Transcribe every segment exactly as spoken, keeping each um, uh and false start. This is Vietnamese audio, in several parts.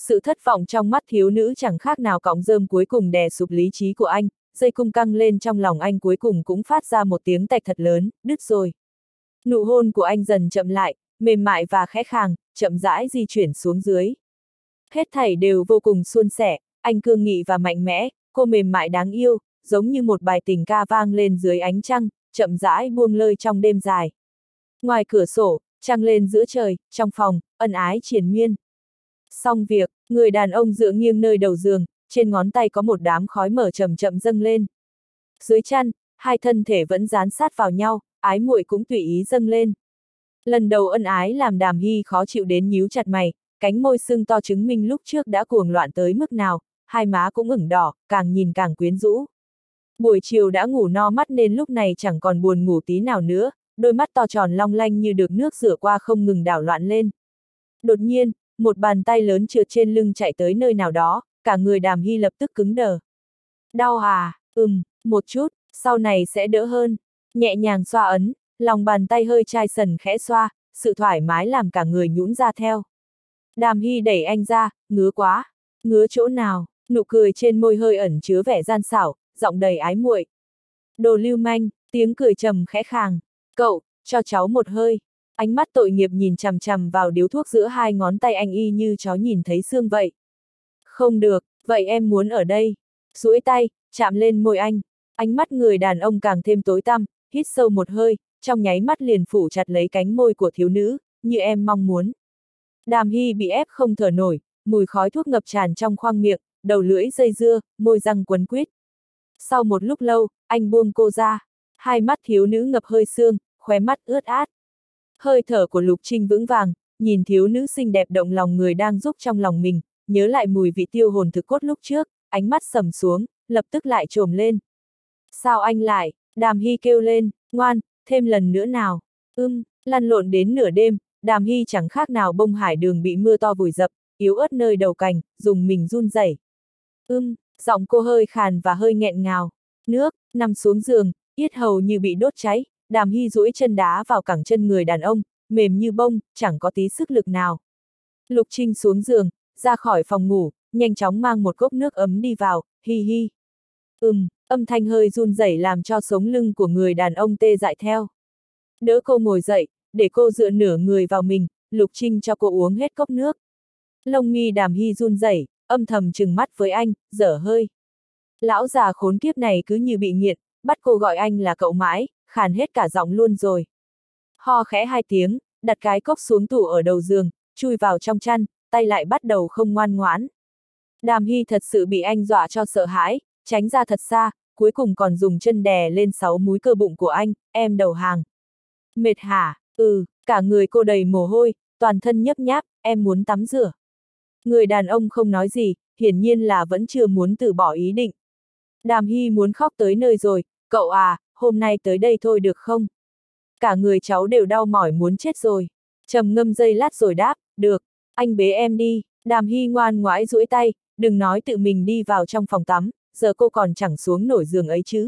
Sự thất vọng trong mắt thiếu nữ chẳng khác nào cọng rơm cuối cùng đè sụp lý trí của anh, dây cung căng lên trong lòng anh cuối cùng cũng phát ra một tiếng tạch thật lớn, đứt rồi. Nụ hôn của anh dần chậm lại, mềm mại và khẽ khàng, chậm rãi di chuyển xuống dưới. Hết thảy đều vô cùng suôn sẻ, anh cương nghị và mạnh mẽ, cô mềm mại đáng yêu, giống như một bài tình ca vang lên dưới ánh trăng, chậm rãi buông lơi trong đêm dài. Ngoài cửa sổ, trăng lên giữa trời, trong phòng, ân ái triền miên. Xong việc, người đàn ông dựa nghiêng nơi đầu giường, trên ngón tay có một đám khói mờ chậm chậm dâng lên. Dưới chăn, hai thân thể vẫn dán sát vào nhau, ái muội cũng tùy ý dâng lên. Lần đầu ân ái làm Đàm Hy khó chịu đến nhíu chặt mày, cánh môi sưng to chứng minh lúc trước đã cuồng loạn tới mức nào, hai má cũng ửng đỏ, càng nhìn càng quyến rũ. Buổi chiều đã ngủ no mắt nên lúc này chẳng còn buồn ngủ tí nào nữa, đôi mắt to tròn long lanh như được nước rửa qua không ngừng đảo loạn lên. Đột nhiên, một bàn tay lớn trượt trên lưng chạy tới nơi nào đó, cả người Đàm Hy lập tức cứng đờ. Đau à, ừm, một chút, sau này sẽ đỡ hơn. Nhẹ nhàng xoa ấn, lòng bàn tay hơi chai sần khẽ xoa, sự thoải mái làm cả người nhũn ra theo. Đàm Hy đẩy anh ra, ngứa quá. Ngứa chỗ nào? Nụ cười trên môi hơi ẩn chứa vẻ gian xảo, giọng đầy ái muội. Đồ lưu manh, tiếng cười trầm khẽ khàng. Cậu, cho cháu một hơi. Ánh mắt tội nghiệp nhìn chằm chằm vào điếu thuốc giữa hai ngón tay anh y như chó nhìn thấy xương vậy. Không được, vậy em muốn ở đây. Duỗi tay, chạm lên môi anh. Ánh mắt người đàn ông càng thêm tối tăm, hít sâu một hơi, trong nháy mắt liền phủ chặt lấy cánh môi của thiếu nữ, như em mong muốn. Đàm Hy bị ép không thở nổi, mùi khói thuốc ngập tràn trong khoang miệng, đầu lưỡi dây dưa, môi răng quấn quýt. Sau một lúc lâu, anh buông cô ra. Hai mắt thiếu nữ ngập hơi sương, khóe mắt ướt át. Hơi thở của Lục Trinh vững vàng, nhìn thiếu nữ xinh đẹp động lòng người đang giúp trong lòng mình, nhớ lại mùi vị tiêu hồn thực cốt lúc trước, ánh mắt sầm xuống, lập tức lại trồm lên. Sao anh lại? Đàm Hy kêu lên, ngoan, thêm lần nữa nào. Ưm, lăn lộn đến nửa đêm, Đàm Hy chẳng khác nào bông hải đường bị mưa to vùi dập, yếu ớt nơi đầu cành, dùng mình run rẩy. Ưm, giọng cô hơi khàn và hơi nghẹn ngào. Nước, nằm xuống giường, yết hầu như bị đốt cháy, Đàm Hy duỗi chân đá vào cẳng chân người đàn ông, mềm như bông, chẳng có tí sức lực nào. Lục Trinh xuống giường, ra khỏi phòng ngủ, nhanh chóng mang một cốc nước ấm đi vào, hi hi. Ừm, âm thanh hơi run rẩy làm cho sống lưng của người đàn ông tê dại theo. Đỡ cô ngồi dậy, để cô dựa nửa người vào mình, Lục Trinh cho cô uống hết cốc nước. Lông mi Đàm Hy run rẩy, âm thầm trừng mắt với anh, dở hơi. Lão già khốn kiếp này cứ như bị nghiện, bắt cô gọi anh là cậu mãi, khàn hết cả giọng luôn rồi. Ho khẽ hai tiếng, đặt cái cốc xuống tủ ở đầu giường, chui vào trong chăn, tay lại bắt đầu không ngoan ngoãn. Đàm Hy thật sự bị anh dọa cho sợ hãi, tránh ra thật xa, cuối cùng còn dùng chân đè lên sáu múi cơ bụng của anh, em đầu hàng. Mệt hả? Ừ, cả người cô đầy mồ hôi, toàn thân nhấp nháp, em muốn tắm rửa. Người đàn ông không nói gì, hiển nhiên là vẫn chưa muốn từ bỏ ý định. Đàm Hy muốn khóc tới nơi rồi, cậu à, hôm nay tới đây thôi được không? Cả người cháu đều đau mỏi muốn chết rồi. Trầm ngâm giây lát rồi đáp, được, anh bế em đi. Đàm Hy ngoan ngoãn duỗi tay, đừng nói tự mình đi vào trong phòng tắm, giờ cô còn chẳng xuống nổi giường ấy chứ.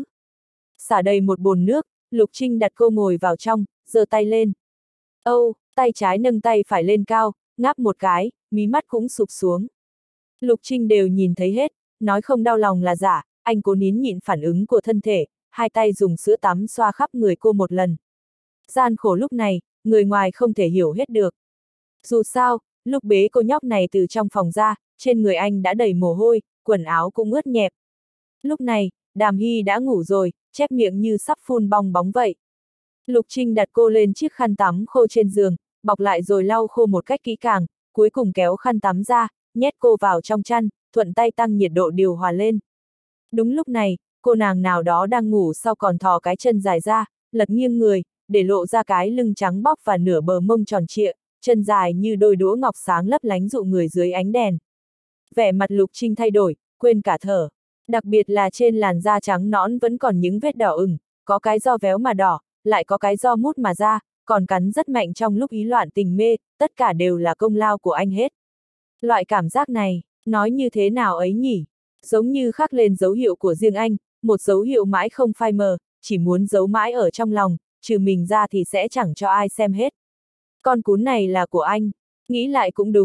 Xả đầy một bồn nước, Lục Trinh đặt cô ngồi vào trong, giơ tay lên. Âu, tay trái nâng tay phải lên cao, ngáp một cái, mí mắt cũng sụp xuống. Lục Trinh đều nhìn thấy hết, nói không đau lòng là giả, anh cố nín nhịn phản ứng của thân thể, hai tay dùng sữa tắm xoa khắp người cô một lần. Gian khổ lúc này, người ngoài không thể hiểu hết được. Dù sao, lúc bế cô nhóc này từ trong phòng ra, trên người anh đã đầy mồ hôi, quần áo cũng ướt nhẹp. Lúc này, Đàm Hy đã ngủ rồi, chép miệng như sắp phun bong bóng vậy. Lục Trinh đặt cô lên chiếc khăn tắm khô trên giường, bọc lại rồi lau khô một cách kỹ càng, cuối cùng kéo khăn tắm ra, nhét cô vào trong chăn, thuận tay tăng nhiệt độ điều hòa lên. Đúng lúc này, cô nàng nào đó đang ngủ sau còn thò cái chân dài ra, lật nghiêng người, để lộ ra cái lưng trắng bóc và nửa bờ mông tròn trịa, chân dài như đôi đũa ngọc sáng lấp lánh dụ người dưới ánh đèn. Vẻ mặt Lục Trinh thay đổi, quên cả thở. Đặc biệt là trên làn da trắng nõn vẫn còn những vết đỏ ửng, có cái do véo mà đỏ, lại có cái do mút mà ra, còn cắn rất mạnh trong lúc ý loạn tình mê, tất cả đều là công lao của anh hết. Loại cảm giác này, nói như thế nào ấy nhỉ? Giống như khắc lên dấu hiệu của riêng anh, một dấu hiệu mãi không phai mờ, chỉ muốn giấu mãi ở trong lòng, trừ mình ra thì sẽ chẳng cho ai xem hết. Con cún này là của anh, nghĩ lại cũng đúng,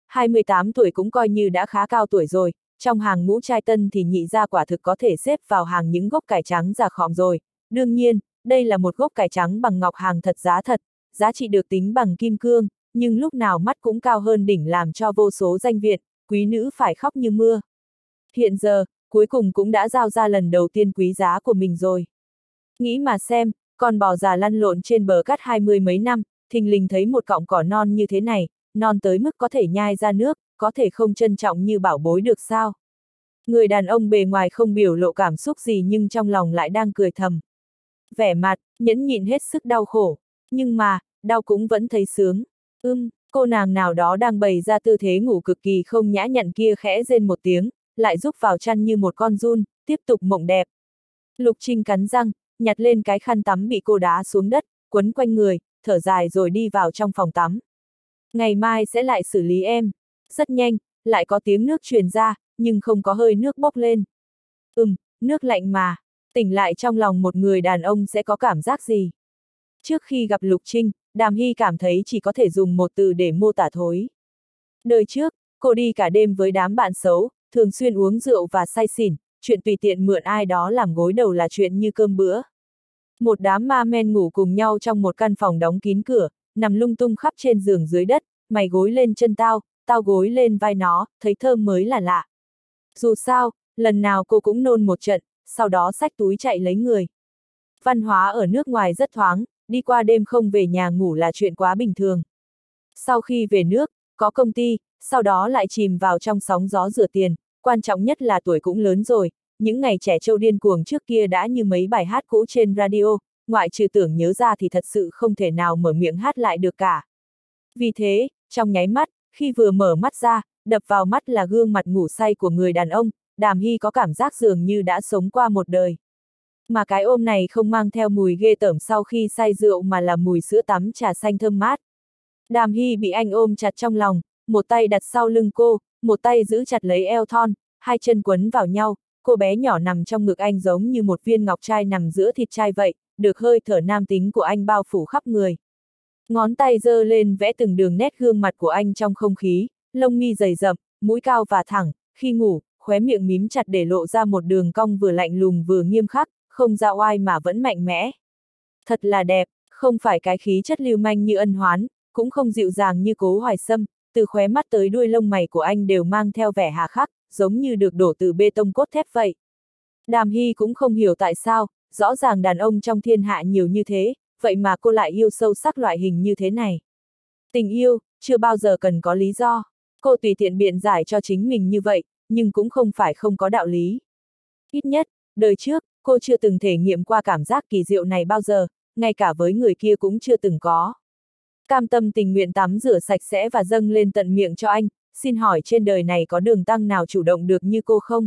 hai mươi tám tuổi cũng coi như đã khá cao tuổi rồi, trong hàng ngũ trai tân thì nhị gia quả thực có thể xếp vào hàng những gốc cải trắng già khòm rồi. Đương nhiên, đây là một gốc cải trắng bằng ngọc hàng thật giá thật, giá trị được tính bằng kim cương, nhưng lúc nào mắt cũng cao hơn đỉnh làm cho vô số danh viện, quý nữ phải khóc như mưa. Hiện giờ, cuối cùng cũng đã giao ra lần đầu tiên quý giá của mình rồi. Nghĩ mà xem, con bò già lăn lộn trên bờ cát hai mươi mấy năm, thình lình thấy một cọng cỏ non như thế này, non tới mức có thể nhai ra nước, có thể không trân trọng như bảo bối được sao? Người đàn ông bề ngoài không biểu lộ cảm xúc gì nhưng trong lòng lại đang cười thầm. Vẻ mặt, nhẫn nhịn hết sức đau khổ, nhưng mà, đau cũng vẫn thấy sướng. Ưm, cô nàng nào đó đang bày ra tư thế ngủ cực kỳ không nhã nhặn kia khẽ rên một tiếng, lại rúc vào chăn như một con giun, tiếp tục mộng đẹp. Lục Trinh cắn răng, nhặt lên cái khăn tắm bị cô đá xuống đất, quấn quanh người, thở dài rồi đi vào trong phòng tắm. Ngày mai sẽ lại xử lý em. Rất nhanh, lại có tiếng nước truyền ra, nhưng không có hơi nước bốc lên. Ừm, nước lạnh mà. Tỉnh lại trong lòng một người đàn ông sẽ có cảm giác gì? Trước khi gặp Lục Trinh, Đàm Hy cảm thấy chỉ có thể dùng một từ để mô tả thối. Đời trước, cô đi cả đêm với đám bạn xấu, thường xuyên uống rượu và say xỉn, chuyện tùy tiện mượn ai đó làm gối đầu là chuyện như cơm bữa. Một đám ma men ngủ cùng nhau trong một căn phòng đóng kín cửa, nằm lung tung khắp trên giường dưới đất, mày gối lên chân tao, tao gối lên vai nó, thấy thơm mới là lạ. Dù sao, lần nào cô cũng nôn một trận, sau đó xách túi chạy lấy người. Văn hóa ở nước ngoài rất thoáng, đi qua đêm không về nhà ngủ là chuyện quá bình thường. Sau khi về nước, có công ty, sau đó lại chìm vào trong sóng gió rửa tiền, quan trọng nhất là tuổi cũng lớn rồi, những ngày trẻ trâu điên cuồng trước kia đã như mấy bài hát cũ trên radio, ngoại trừ tưởng nhớ ra thì thật sự không thể nào mở miệng hát lại được cả. Vì thế, trong nháy mắt, khi vừa mở mắt ra, đập vào mắt là gương mặt ngủ say của người đàn ông, Đàm Hy có cảm giác dường như đã sống qua một đời. Mà cái ôm này không mang theo mùi ghê tởm sau khi say rượu mà là mùi sữa tắm trà xanh thơm mát. Đàm Hy bị anh ôm chặt trong lòng, một tay đặt sau lưng cô, một tay giữ chặt lấy eo thon, hai chân quấn vào nhau, cô bé nhỏ nằm trong ngực anh giống như một viên ngọc trai nằm giữa thịt trai vậy, được hơi thở nam tính của anh bao phủ khắp người. Ngón tay giơ lên vẽ từng đường nét gương mặt của anh trong không khí, lông mi dày rậm, mũi cao và thẳng, khi ngủ, khóe miệng mím chặt để lộ ra một đường cong vừa lạnh lùng vừa nghiêm khắc, không ra oai mà vẫn mạnh mẽ. Thật là đẹp, không phải cái khí chất lưu manh như Ân Hoán, cũng không dịu dàng như Cố Hoài Sâm, từ khóe mắt tới đuôi lông mày của anh đều mang theo vẻ hà khắc, giống như được đổ từ bê tông cốt thép vậy. Đàm Hy cũng không hiểu tại sao, rõ ràng đàn ông trong thiên hạ nhiều như thế, vậy mà cô lại yêu sâu sắc loại hình như thế này. Tình yêu, chưa bao giờ cần có lý do. Cô tùy tiện biện giải cho chính mình như vậy, nhưng cũng không phải không có đạo lý. Ít nhất, đời trước, cô chưa từng thể nghiệm qua cảm giác kỳ diệu này bao giờ, ngay cả với người kia cũng chưa từng có. Cam tâm tình nguyện tắm rửa sạch sẽ và dâng lên tận miệng cho anh, xin hỏi trên đời này có đường tăng nào chủ động được như cô không?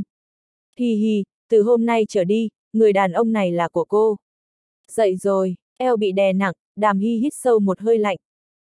Hi hi, từ hôm nay trở đi, người đàn ông này là của cô. Dậy rồi, eo bị đè nặng, Đàm Hy hít sâu một hơi lạnh.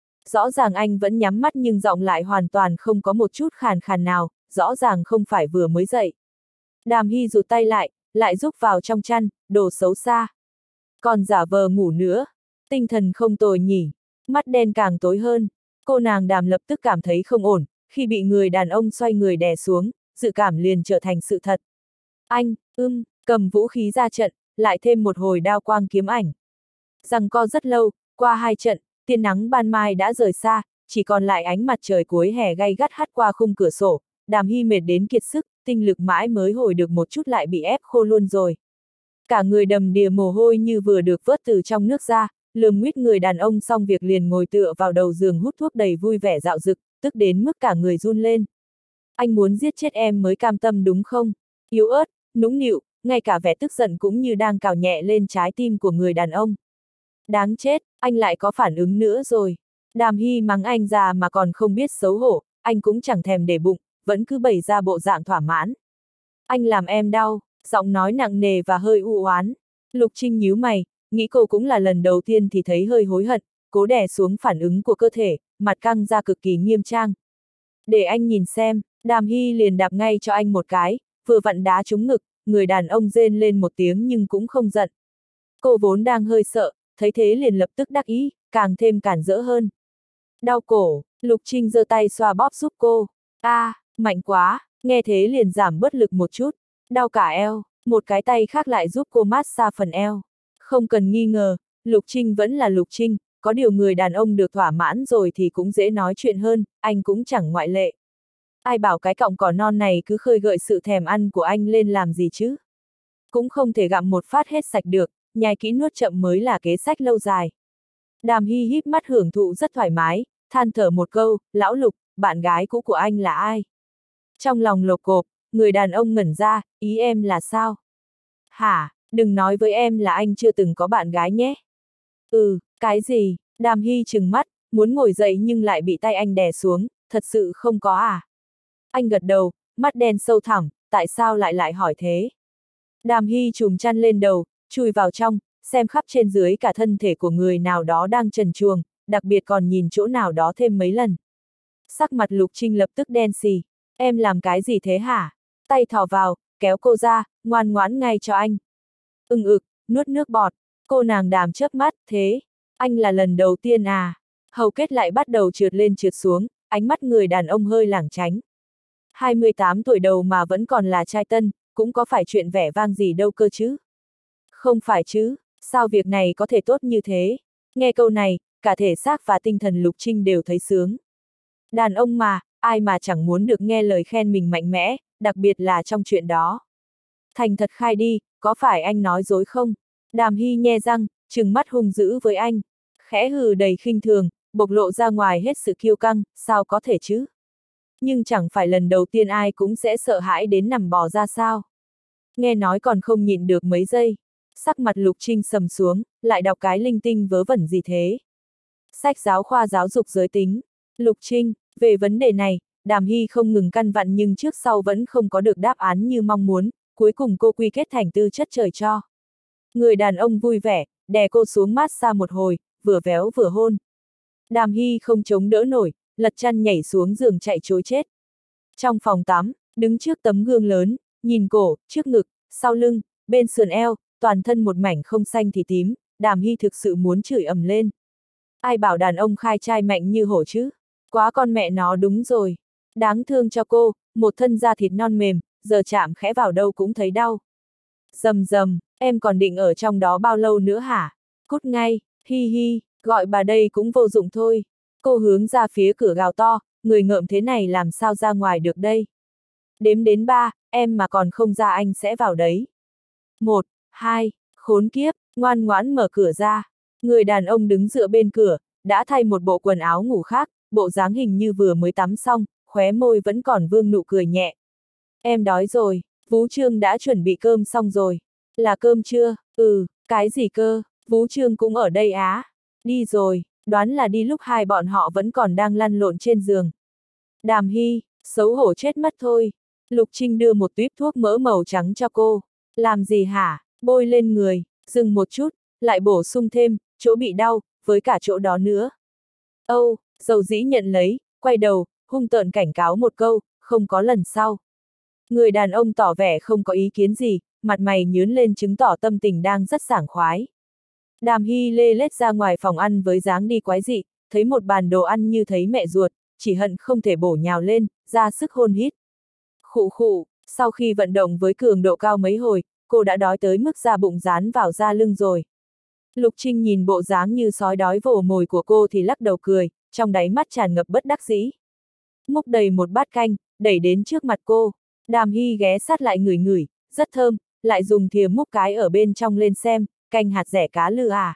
Rõ ràng anh vẫn nhắm mắt nhưng giọng lại hoàn toàn không có một chút khàn khàn nào, rõ ràng không phải vừa mới dậy. Đàm Hy rụt tay lại, lại rúc vào trong chăn, đồ xấu xa. Còn giả vờ ngủ nữa, tinh thần không tồi nhỉ, mắt đen càng tối hơn. Cô nàng Đàm lập tức cảm thấy không ổn, khi bị người đàn ông xoay người đè xuống, dự cảm liền trở thành sự thật. Anh, ưm, cầm vũ khí ra trận, lại thêm một hồi đao quang kiếm ảnh. Giằng co rất lâu, qua hai trận, tia nắng ban mai đã rời xa, chỉ còn lại ánh mặt trời cuối hè gay gắt hắt qua khung cửa sổ, Đàm Hy mệt đến kiệt sức, tinh lực mãi mới hồi được một chút lại bị ép khô luôn rồi. Cả người đầm đìa mồ hôi như vừa được vớt từ trong nước ra, lườm nguýt người đàn ông xong việc liền ngồi tựa vào đầu giường hút thuốc đầy vui vẻ dạo dực, tức đến mức cả người run lên. Anh muốn giết chết em mới cam tâm đúng không? Yếu ớt, nũng nịu, ngay cả vẻ tức giận cũng như đang cào nhẹ lên trái tim của người đàn ông. Đáng chết, anh lại có phản ứng nữa rồi. Đàm Hy mắng anh già mà còn không biết xấu hổ, anh cũng chẳng thèm để bụng, vẫn cứ bày ra bộ dạng thỏa mãn. Anh làm em đau, giọng nói nặng nề và hơi u oán. Lục Trinh nhíu mày, nghĩ cô cũng là lần đầu tiên thì thấy hơi hối hận, cố đè xuống phản ứng của cơ thể, mặt căng ra cực kỳ nghiêm trang. Để anh nhìn xem, Đàm Hy liền đạp ngay cho anh một cái, vừa vặn đá trúng ngực, người đàn ông rên lên một tiếng nhưng cũng không giận. Cô vốn đang hơi sợ, thấy thế liền lập tức đắc ý, càng thêm cản rỡ hơn. Đau cổ, Lục Trinh giơ tay xoa bóp giúp cô. A, à, mạnh quá, nghe thế liền giảm bớt lực một chút, đau cả eo, một cái tay khác lại giúp cô massage phần eo. Không cần nghi ngờ, Lục Trinh vẫn là Lục Trinh, có điều người đàn ông được thỏa mãn rồi thì cũng dễ nói chuyện hơn, anh cũng chẳng ngoại lệ. Ai bảo cái cọng cỏ non này cứ khơi gợi sự thèm ăn của anh lên làm gì chứ? Cũng không thể gặm một phát hết sạch được, nhai kỹ nuốt chậm mới là kế sách lâu dài. Đàm Hy híp mắt hưởng thụ rất thoải mái, than thở một câu, lão Lục, bạn gái cũ của anh là ai? Trong lòng lột cộp, người đàn ông ngẩn ra, ý em là sao? Hả, đừng nói với em là anh chưa từng có bạn gái nhé. Ừ, cái gì? Đàm Hy trừng mắt, muốn ngồi dậy nhưng lại bị tay anh đè xuống, thật sự không có à? Anh gật đầu, mắt đen sâu thẳm, tại sao lại lại hỏi thế? Đàm Hy trùm chăn lên đầu, chui vào trong, xem khắp trên dưới cả thân thể của người nào đó đang trần truồng, đặc biệt còn nhìn chỗ nào đó thêm mấy lần. Sắc mặt Lục Trinh lập tức đen xì, em làm cái gì thế hả? Tay thò vào, kéo cô ra, ngoan ngoãn ngay cho anh. Ưng ực, nuốt nước bọt, cô nàng Đàm chớp mắt, thế, anh là lần đầu tiên à? Hầu kết lại bắt đầu trượt lên trượt xuống, ánh mắt người đàn ông hơi lảng tránh. hai mươi tám tuổi đầu mà vẫn còn là trai tân, cũng có phải chuyện vẻ vang gì đâu cơ chứ? Không phải chứ, sao việc này có thể tốt như thế? Nghe câu này, cả thể xác và tinh thần Lục Trinh đều thấy sướng. Đàn ông mà, ai mà chẳng muốn được nghe lời khen mình mạnh mẽ, đặc biệt là trong chuyện đó. Thành thật khai đi, có phải anh nói dối không? Đàm Hy nhe răng, trừng mắt hung dữ với anh. Khẽ hừ đầy khinh thường, bộc lộ ra ngoài hết sự kiêu căng, sao có thể chứ? Nhưng chẳng phải lần đầu tiên ai cũng sẽ sợ hãi đến nằm bò ra sao. Nghe nói còn không nhịn được mấy giây. Sắc mặt Lục Trinh sầm xuống, lại đọc cái linh tinh vớ vẩn gì thế? Sách giáo khoa giáo dục giới tính. Lục Trinh, về vấn đề này, Đàm Hy không ngừng căn vặn nhưng trước sau vẫn không có được đáp án như mong muốn, cuối cùng cô quy kết thành tư chất trời cho. Người đàn ông vui vẻ, đè cô xuống mát xa một hồi, vừa véo vừa hôn. Đàm Hy không chống đỡ nổi, lật chăn nhảy xuống giường chạy trối chết. Trong phòng tắm, đứng trước tấm gương lớn, nhìn cổ, trước ngực, sau lưng, bên sườn eo, toàn thân một mảnh không xanh thì tím, Đàm Hy thực sự muốn chửi ầm lên. Ai bảo đàn ông khai trai mạnh như hổ chứ? Quá con mẹ nó đúng rồi. Đáng thương cho cô, một thân da thịt non mềm, giờ chạm khẽ vào đâu cũng thấy đau. Dầm dầm, em còn định ở trong đó bao lâu nữa hả? Cút ngay, hi hi, gọi bà đây cũng vô dụng thôi. Cô hướng ra phía cửa gào to, người ngợm thế này làm sao ra ngoài được đây? Đếm đến ba, em mà còn không ra anh sẽ vào đấy. Một, hai, khốn kiếp, ngoan ngoãn mở cửa ra. Người đàn ông đứng dựa bên cửa, đã thay một bộ quần áo ngủ khác, bộ dáng hình như vừa mới tắm xong, khóe môi vẫn còn vương nụ cười nhẹ. Em đói rồi, Vũ Trương đã chuẩn bị cơm xong rồi. Là cơm chưa? Ừ, cái gì cơ? Vũ Trương cũng ở đây á. Đi rồi, đoán là đi lúc hai bọn họ vẫn còn đang lăn lộn trên giường. Đàm Hy, xấu hổ chết mất thôi. Lục Trinh đưa một tuýp thuốc mỡ màu trắng cho cô. Làm gì hả? Bôi lên người, dừng một chút, lại bổ sung thêm, chỗ bị đau, với cả chỗ đó nữa. Âu, dầu dĩ nhận lấy, quay đầu, hung tợn cảnh cáo một câu, không có lần sau. Người đàn ông tỏ vẻ không có ý kiến gì, mặt mày nhướn lên chứng tỏ tâm tình đang rất sảng khoái. Đàm Hy lê lết ra ngoài phòng ăn với dáng đi quái dị, thấy một bàn đồ ăn như thấy mẹ ruột, chỉ hận không thể bổ nhào lên, ra sức hôn hít. Khụ khụ, sau khi vận động với cường độ cao mấy hồi, cô đã đói tới mức da bụng dán vào da lưng rồi. Lục Trinh nhìn bộ dáng như sói đói vồ mồi của cô thì lắc đầu cười, trong đáy mắt tràn ngập bất đắc dĩ. Múc đầy một bát canh, đẩy đến trước mặt cô. Đàm Hy ghé sát lại ngửi ngửi, rất thơm, lại dùng thìa múc cái ở bên trong lên xem, canh hạt rẻ cá lư à.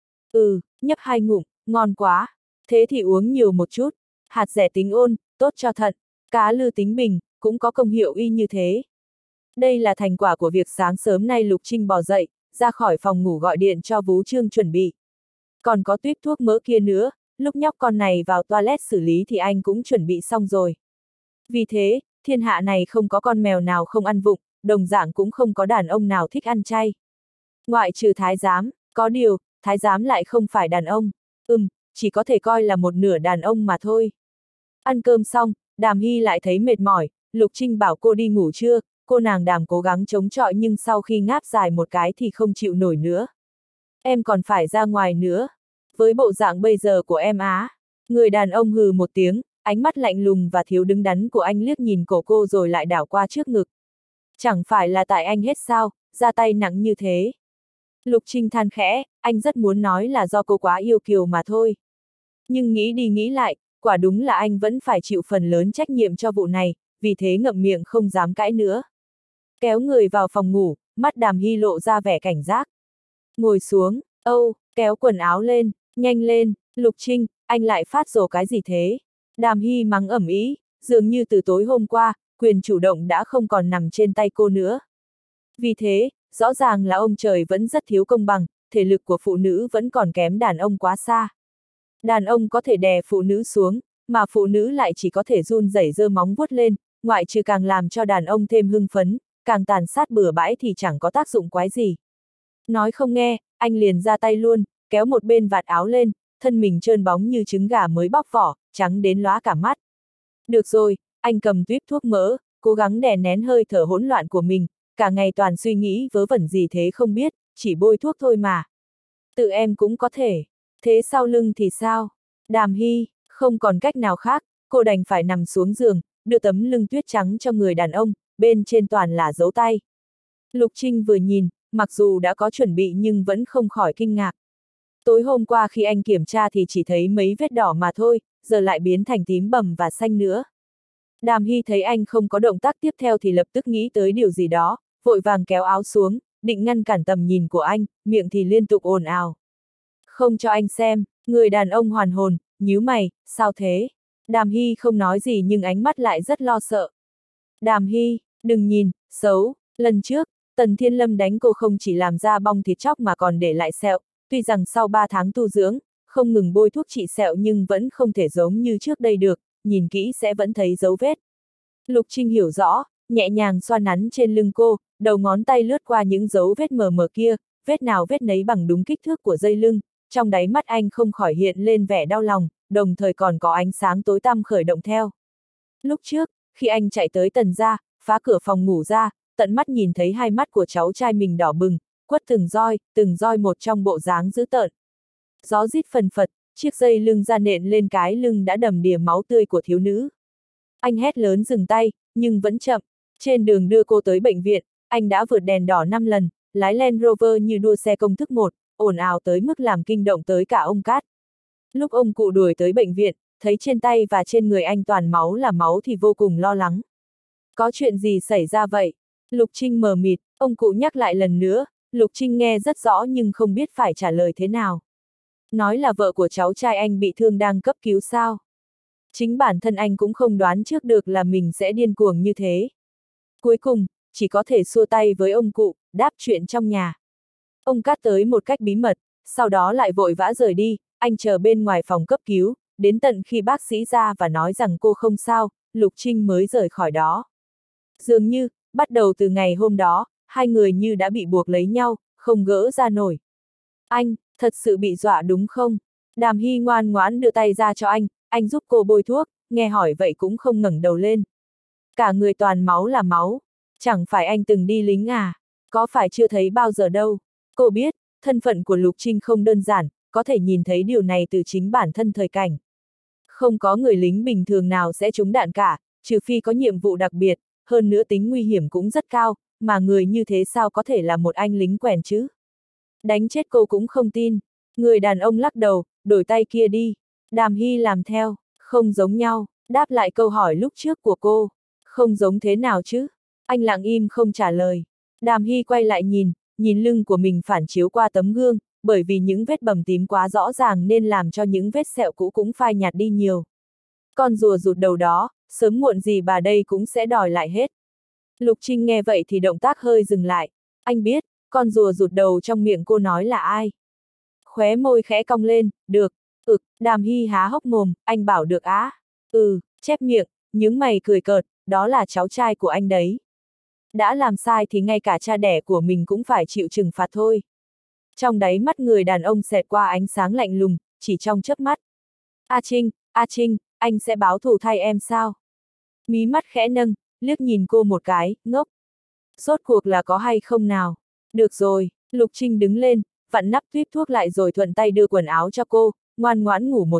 Ừ, nhấp hai ngụm, ngon quá. Thế thì uống nhiều một chút. Hạt rẻ tính ôn, tốt cho thận. Cá lư tính bình, cũng có công hiệu y như thế. Đây là thành quả của việc sáng sớm nay Lục Trinh bò dậy, ra khỏi phòng ngủ gọi điện cho Vũ Trương chuẩn bị. Còn có tuýp thuốc mỡ kia nữa, lúc nhóc con này vào toilet xử lý thì anh cũng chuẩn bị xong rồi. Vì thế, thiên hạ này không có con mèo nào không ăn vụng, đồng dạng cũng không có đàn ông nào thích ăn chay. Ngoại trừ thái giám, có điều, thái giám lại không phải đàn ông. Ừm, chỉ có thể coi là một nửa đàn ông mà thôi. Ăn cơm xong, Đàm Hy lại thấy mệt mỏi, Lục Trinh bảo cô đi ngủ trưa, cô nàng Đàm cố gắng chống chọi nhưng sau khi ngáp dài một cái thì không chịu nổi nữa. Em còn phải ra ngoài nữa. Với bộ dạng bây giờ của em á. Người đàn ông hừ một tiếng, ánh mắt lạnh lùng và thiếu đứng đắn của anh liếc nhìn cổ cô rồi lại đảo qua trước ngực. Chẳng phải là tại anh hết sao, ra tay nặng như thế. Lục Trinh than khẽ, anh rất muốn nói là do cô quá yêu kiều mà thôi. Nhưng nghĩ đi nghĩ lại, quả đúng là anh vẫn phải chịu phần lớn trách nhiệm cho vụ này, vì thế ngậm miệng không dám cãi nữa. Kéo người vào phòng ngủ, mắt Đàm Hy lộ ra vẻ cảnh giác. Ngồi xuống, âu, kéo quần áo lên, nhanh lên, Lục Trinh, anh lại phát rồ cái gì thế? Đàm Hy mắng ầm ĩ, dường như từ tối hôm qua, quyền chủ động đã không còn nằm trên tay cô nữa. Vì thế, rõ ràng là ông trời vẫn rất thiếu công bằng, thể lực của phụ nữ vẫn còn kém đàn ông quá xa. Đàn ông có thể đè phụ nữ xuống, mà phụ nữ lại chỉ có thể run rẩy giơ móng vuốt lên, ngoại trừ càng làm cho đàn ông thêm hưng phấn, càng tàn sát bừa bãi thì chẳng có tác dụng quái gì. Nói không nghe, anh liền ra tay luôn, kéo một bên vạt áo lên, thân mình trơn bóng như trứng gà mới bóc vỏ, trắng đến lóa cả mắt. Được rồi, anh cầm tuýp thuốc mỡ, cố gắng đè nén hơi thở hỗn loạn của mình, cả ngày toàn suy nghĩ vớ vẩn gì thế không biết, chỉ bôi thuốc thôi mà. Tự em cũng có thể. Thế sau lưng thì sao? Đàm Hy, không còn cách nào khác, cô đành phải nằm xuống giường, đưa tấm lưng tuyết trắng cho người đàn ông, bên trên toàn là dấu tay. Lục Trinh vừa nhìn, mặc dù đã có chuẩn bị nhưng vẫn không khỏi kinh ngạc. Tối hôm qua khi anh kiểm tra thì chỉ thấy mấy vết đỏ mà thôi, giờ lại biến thành tím bầm và xanh nữa. Đàm Hy thấy anh không có động tác tiếp theo thì lập tức nghĩ tới điều gì đó, vội vàng kéo áo xuống, định ngăn cản tầm nhìn của anh, miệng thì liên tục ồn ào. Không cho anh xem, người đàn ông hoàn hồn, nhíu mày, sao thế? Đàm Hy không nói gì nhưng ánh mắt lại rất lo sợ. Đàm Hy, đừng nhìn, xấu, lần trước, Tần Thiên Lâm đánh cô không chỉ làm ra bong thịt chóc mà còn để lại sẹo, tuy rằng sau ba tháng tu dưỡng, không ngừng bôi thuốc trị sẹo nhưng vẫn không thể giống như trước đây được, nhìn kỹ sẽ vẫn thấy dấu vết. Lục Trinh hiểu rõ, nhẹ nhàng xoa nắn trên lưng cô, đầu ngón tay lướt qua những dấu vết mờ mờ kia, vết nào vết nấy bằng đúng kích thước của dây lưng, trong đáy mắt anh không khỏi hiện lên vẻ đau lòng, đồng thời còn có ánh sáng tối tăm khởi động theo. Lúc trước, khi anh chạy tới Tần gia, phá cửa phòng ngủ ra, tận mắt nhìn thấy hai mắt của cháu trai mình đỏ bừng, quất từng roi, từng roi một trong bộ dáng dữ tợn. Gió rít phần phật, chiếc dây lưng ra nện lên cái lưng đã đầm đìa máu tươi của thiếu nữ. Anh hét lớn dừng tay, nhưng vẫn chậm. Trên đường đưa cô tới bệnh viện, anh đã vượt đèn đỏ năm lần, lái Land Rover như đua xe công thức một, ồn ào tới mức làm kinh động tới cả ông Cát. Lúc ông cụ đuổi tới bệnh viện, thấy trên tay và trên người anh toàn máu là máu thì vô cùng lo lắng. Có chuyện gì xảy ra vậy? Lục Trinh mờ mịt, ông cụ nhắc lại lần nữa, Lục Trinh nghe rất rõ nhưng không biết phải trả lời thế nào. Nói là vợ của cháu trai anh bị thương đang cấp cứu sao? Chính bản thân anh cũng không đoán trước được là mình sẽ điên cuồng như thế. Cuối cùng, chỉ có thể xua tay với ông cụ, đáp chuyện trong nhà. Ông Cát tới một cách bí mật, sau đó lại vội vã rời đi, anh chờ bên ngoài phòng cấp cứu, đến tận khi bác sĩ ra và nói rằng cô không sao, Lục Trinh mới rời khỏi đó. Dường như, bắt đầu từ ngày hôm đó, hai người như đã bị buộc lấy nhau, không gỡ ra nổi. Anh, thật sự bị dọa đúng không? Đàm Hy ngoan ngoãn đưa tay ra cho anh, anh giúp cô bôi thuốc, nghe hỏi vậy cũng không ngẩng đầu lên. Cả người toàn máu là máu. Chẳng phải anh từng đi lính à? Có phải chưa thấy bao giờ đâu? Cô biết, thân phận của Lục Trinh không đơn giản, có thể nhìn thấy điều này từ chính bản thân thời cảnh. Không có người lính bình thường nào sẽ trúng đạn cả, trừ phi có nhiệm vụ đặc biệt, hơn nữa tính nguy hiểm cũng rất cao, mà người như thế sao có thể là một anh lính quèn chứ? Đánh chết cô cũng không tin. Người đàn ông lắc đầu, đổi tay kia đi. Đàm Hy làm theo, không giống nhau, đáp lại câu hỏi lúc trước của cô. Không giống thế nào chứ? Anh lặng im không trả lời. Đàm Hy quay lại nhìn, nhìn lưng của mình phản chiếu qua tấm gương, bởi vì những vết bầm tím quá rõ ràng nên làm cho những vết sẹo cũ cũng phai nhạt đi nhiều. Con rùa rụt đầu đó, sớm muộn gì bà đây cũng sẽ đòi lại hết. Lục Trinh nghe vậy thì động tác hơi dừng lại. Anh biết, con rùa rụt đầu trong miệng cô nói là ai. Khóe môi khẽ cong lên, được, ực, Đàm Hy há hốc mồm, anh bảo được á. Ừ, chép miệng, nhướng mày cười cợt, đó là cháu trai của anh đấy. Đã làm sai thì ngay cả cha đẻ của mình cũng phải chịu trừng phạt thôi. Trong đáy mắt người đàn ông xẹt qua ánh sáng lạnh lùng, chỉ trong chớp mắt. A Trinh, A Trinh, anh sẽ báo thù thay em sao? Mí mắt khẽ nâng, liếc nhìn cô một cái, ngốc. Rốt cuộc là có hay không nào? Được rồi, Lục Trinh đứng lên, vặn nắp tuýp thuốc lại rồi thuận tay đưa quần áo cho cô, ngoan ngoãn ngủ một giấc,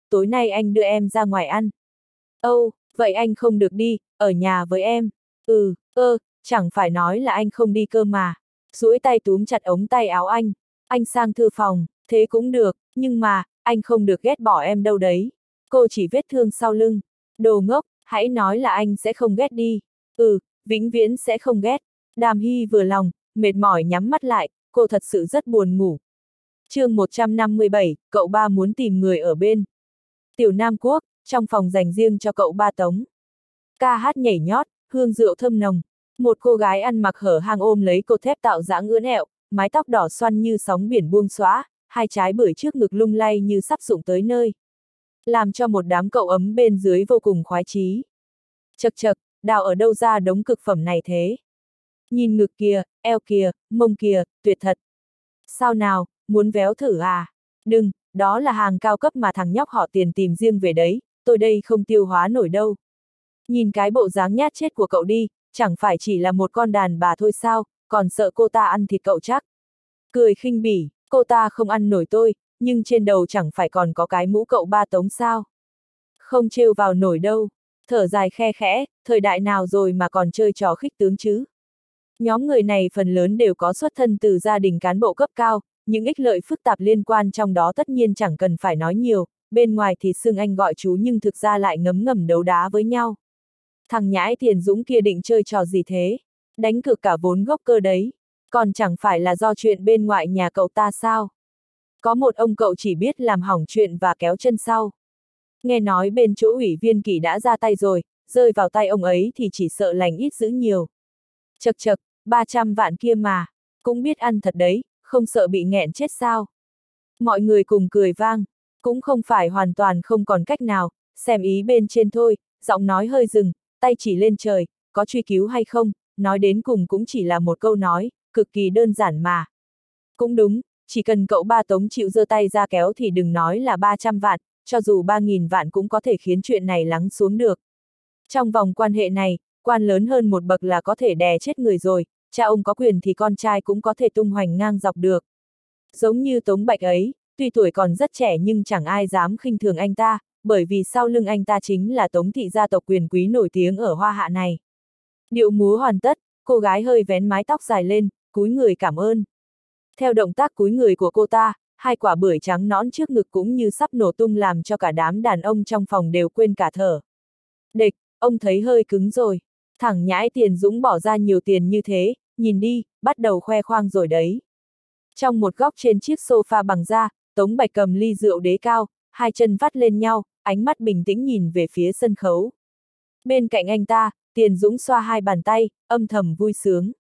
tối nay anh đưa em ra ngoài ăn. Âu, vậy anh không được đi, ở nhà với em. Ừ, ơ, chẳng phải nói là anh không đi cơ mà. Duỗi tay túm chặt ống tay áo anh. Anh sang thư phòng, thế cũng được, nhưng mà, anh không được ghét bỏ em đâu đấy. Cô chỉ vết thương sau lưng. Đồ ngốc, hãy nói là anh sẽ không ghét đi. Ừ, vĩnh viễn sẽ không ghét. Đàm Hy vừa lòng, mệt mỏi nhắm mắt lại, cô thật sự rất buồn ngủ. chương một trăm năm mươi bảy, cậu ba muốn tìm người ở bên. Tiểu Nam Quốc, trong phòng dành riêng cho cậu ba Tống. Ca hát nhảy nhót, hương rượu thơm nồng. Một cô gái ăn mặc hở hang ôm lấy cột thép tạo dáng ưỡn ẹo, mái tóc đỏ xoăn như sóng biển buông xõa, hai trái bưởi trước ngực lung lay như sắp rụng tới nơi. Làm cho một đám cậu ấm bên dưới vô cùng khoái chí. Chật chật, đào ở đâu ra đống cực phẩm này thế? Nhìn ngực kìa, eo kìa, mông kìa, tuyệt thật. Sao nào, muốn véo thử à? Đừng, đó là hàng cao cấp mà thằng nhóc họ Tiền tìm riêng về đấy, tôi đây không tiêu hóa nổi đâu. Nhìn cái bộ dáng nhát chết của cậu đi, chẳng phải chỉ là một con đàn bà thôi sao, còn sợ cô ta ăn thịt cậu chắc. Cười khinh bỉ, cô ta không ăn nổi tôi, nhưng trên đầu chẳng phải còn có cái mũ cậu ba Tống sao. Không trêu vào nổi đâu, thở dài khe khẽ, thời đại nào rồi mà còn chơi trò khích tướng chứ. Nhóm người này phần lớn đều có xuất thân từ gia đình cán bộ cấp cao, những ích lợi phức tạp liên quan trong đó tất nhiên chẳng cần phải nói nhiều, bên ngoài thì xưng anh gọi chú nhưng thực ra lại ngấm ngầm đấu đá với nhau. Thằng nhãi Tiền Dũng kia định chơi trò gì thế? Đánh cược cả vốn gốc cơ đấy. Còn chẳng phải là do chuyện bên ngoại nhà cậu ta sao? Có một ông cậu chỉ biết làm hỏng chuyện và kéo chân sau. Nghe nói bên chỗ ủy viên kỷ đã ra tay rồi, rơi vào tay ông ấy thì chỉ sợ lành ít dữ nhiều. Chật chật, ba trăm vạn kia mà, cũng biết ăn thật đấy, không sợ bị nghẹn chết sao. Mọi người cùng cười vang, cũng không phải hoàn toàn không còn cách nào, xem ý bên trên thôi, giọng nói hơi dừng, tay chỉ lên trời, có truy cứu hay không, nói đến cùng cũng chỉ là một câu nói, cực kỳ đơn giản mà. Cũng đúng, chỉ cần cậu ba Tống chịu giơ tay ra kéo thì đừng nói là ba trăm vạn, cho dù ba nghìn vạn cũng có thể khiến chuyện này lắng xuống được. Trong vòng quan hệ này, quan lớn hơn một bậc là có thể đè chết người rồi, cha ông có quyền thì con trai cũng có thể tung hoành ngang dọc được. Giống như Tống Bạch ấy, tuy tuổi còn rất trẻ nhưng chẳng ai dám khinh thường anh ta, bởi vì sau lưng anh ta chính là Tống thị gia tộc quyền quý nổi tiếng ở Hoa Hạ này. Điệu múa hoàn tất, cô gái hơi vén mái tóc dài lên, cúi người cảm ơn. Theo động tác cúi người của cô ta, hai quả bưởi trắng nõn trước ngực cũng như sắp nổ tung làm cho cả đám đàn ông trong phòng đều quên cả thở. Địch, ông thấy hơi cứng rồi. Thằng nhãi Tiền Dũng bỏ ra nhiều tiền như thế, nhìn đi, bắt đầu khoe khoang rồi đấy. Trong một góc trên chiếc sofa bằng da, Tống Bạch cầm ly rượu đế cao, hai chân vắt lên nhau, ánh mắt bình tĩnh nhìn về phía sân khấu. Bên cạnh anh ta, Tiền Dũng xoa hai bàn tay, âm thầm vui sướng.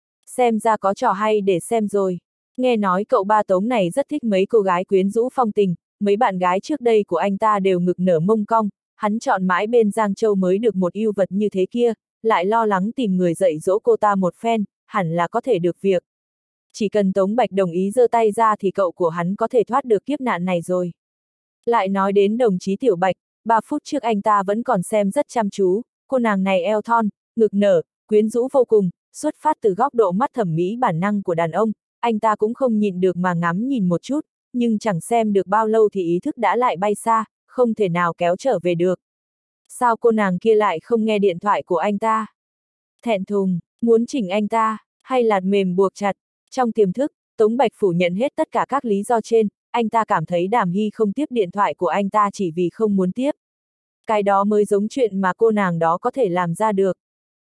Xem ra có trò hay để xem rồi. Nghe nói cậu ba Tống này rất thích mấy cô gái quyến rũ phong tình, mấy bạn gái trước đây của anh ta đều ngực nở mông cong, hắn chọn mãi bên Giang Châu mới được một yêu vật như thế kia, lại lo lắng tìm người dạy dỗ cô ta một phen, hẳn là có thể được việc. Chỉ cần Tống Bạch đồng ý giơ tay ra thì cậu của hắn có thể thoát được kiếp nạn này rồi. Lại nói đến đồng chí Tiểu Bạch, ba phút trước anh ta vẫn còn xem rất chăm chú, cô nàng này eo thon, ngực nở, quyến rũ vô cùng, xuất phát từ góc độ mắt thẩm mỹ bản năng của đàn ông, anh ta cũng không nhịn được mà ngắm nhìn một chút, nhưng chẳng xem được bao lâu thì ý thức đã lại bay xa, không thể nào kéo trở về được. Sao cô nàng kia lại không nghe điện thoại của anh ta? Thẹn thùng, muốn chỉnh anh ta, hay lạt mềm buộc chặt? Trong tiềm thức, Tống Bạch phủ nhận hết tất cả các lý do trên, anh ta cảm thấy Đàm Hy không tiếp điện thoại của anh ta chỉ vì không muốn tiếp. Cái đó mới giống chuyện mà cô nàng đó có thể làm ra được.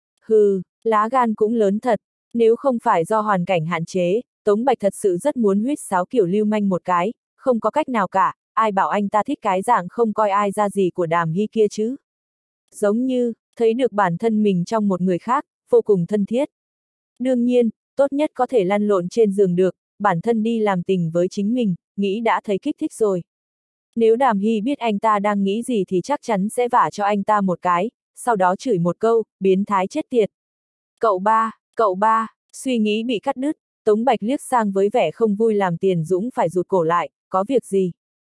Hừ, lá gan cũng lớn thật, nếu không phải do hoàn cảnh hạn chế, Tống Bạch thật sự rất muốn huýt sáo kiểu lưu manh một cái, không có cách nào cả, ai bảo anh ta thích cái dạng không coi ai ra gì của Đàm Hy kia chứ. Giống như, thấy được bản thân mình trong một người khác, vô cùng thân thiết. Đương nhiên, tốt nhất có thể lăn lộn trên giường được, bản thân đi làm tình với chính mình, nghĩ đã thấy kích thích rồi. Nếu Đàm Hy biết anh ta đang nghĩ gì thì chắc chắn sẽ vả cho anh ta một cái, sau đó chửi một câu, biến thái chết tiệt. Cậu ba, cậu ba, suy nghĩ bị cắt đứt, Tống Bạch liếc sang với vẻ không vui làm Tiền Dũng phải rụt cổ lại, có việc gì?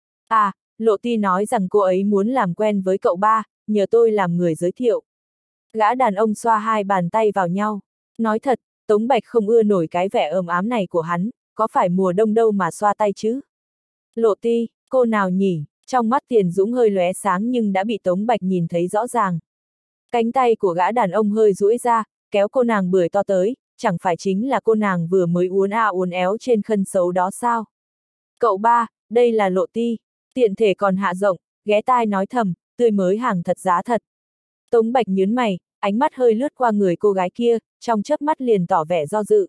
À, Lộ Ti nói rằng cô ấy muốn làm quen với cậu ba, nhờ tôi làm người giới thiệu. Gã đàn ông xoa hai bàn tay vào nhau. Nói thật, Tống Bạch không ưa nổi cái vẻ ấm ám này của hắn, có phải mùa đông đâu mà xoa tay chứ? Lộ Ti, cô nào nhỉ? Trong mắt Tiền Dũng hơi lóe sáng nhưng đã bị Tống Bạch nhìn thấy rõ ràng. Cánh tay của gã đàn ông hơi duỗi ra, kéo cô nàng bưởi to tới, chẳng phải chính là cô nàng vừa mới uốn a uốn éo trên khân xấu đó sao? Cậu ba, đây là Lộ Ti, tiện thể còn hạ rộng, ghé tai nói thầm, tươi mới hàng thật giá thật. Tống Bạch nhướng mày, ánh mắt hơi lướt qua người cô gái kia, trong chớp mắt liền tỏ vẻ do dự.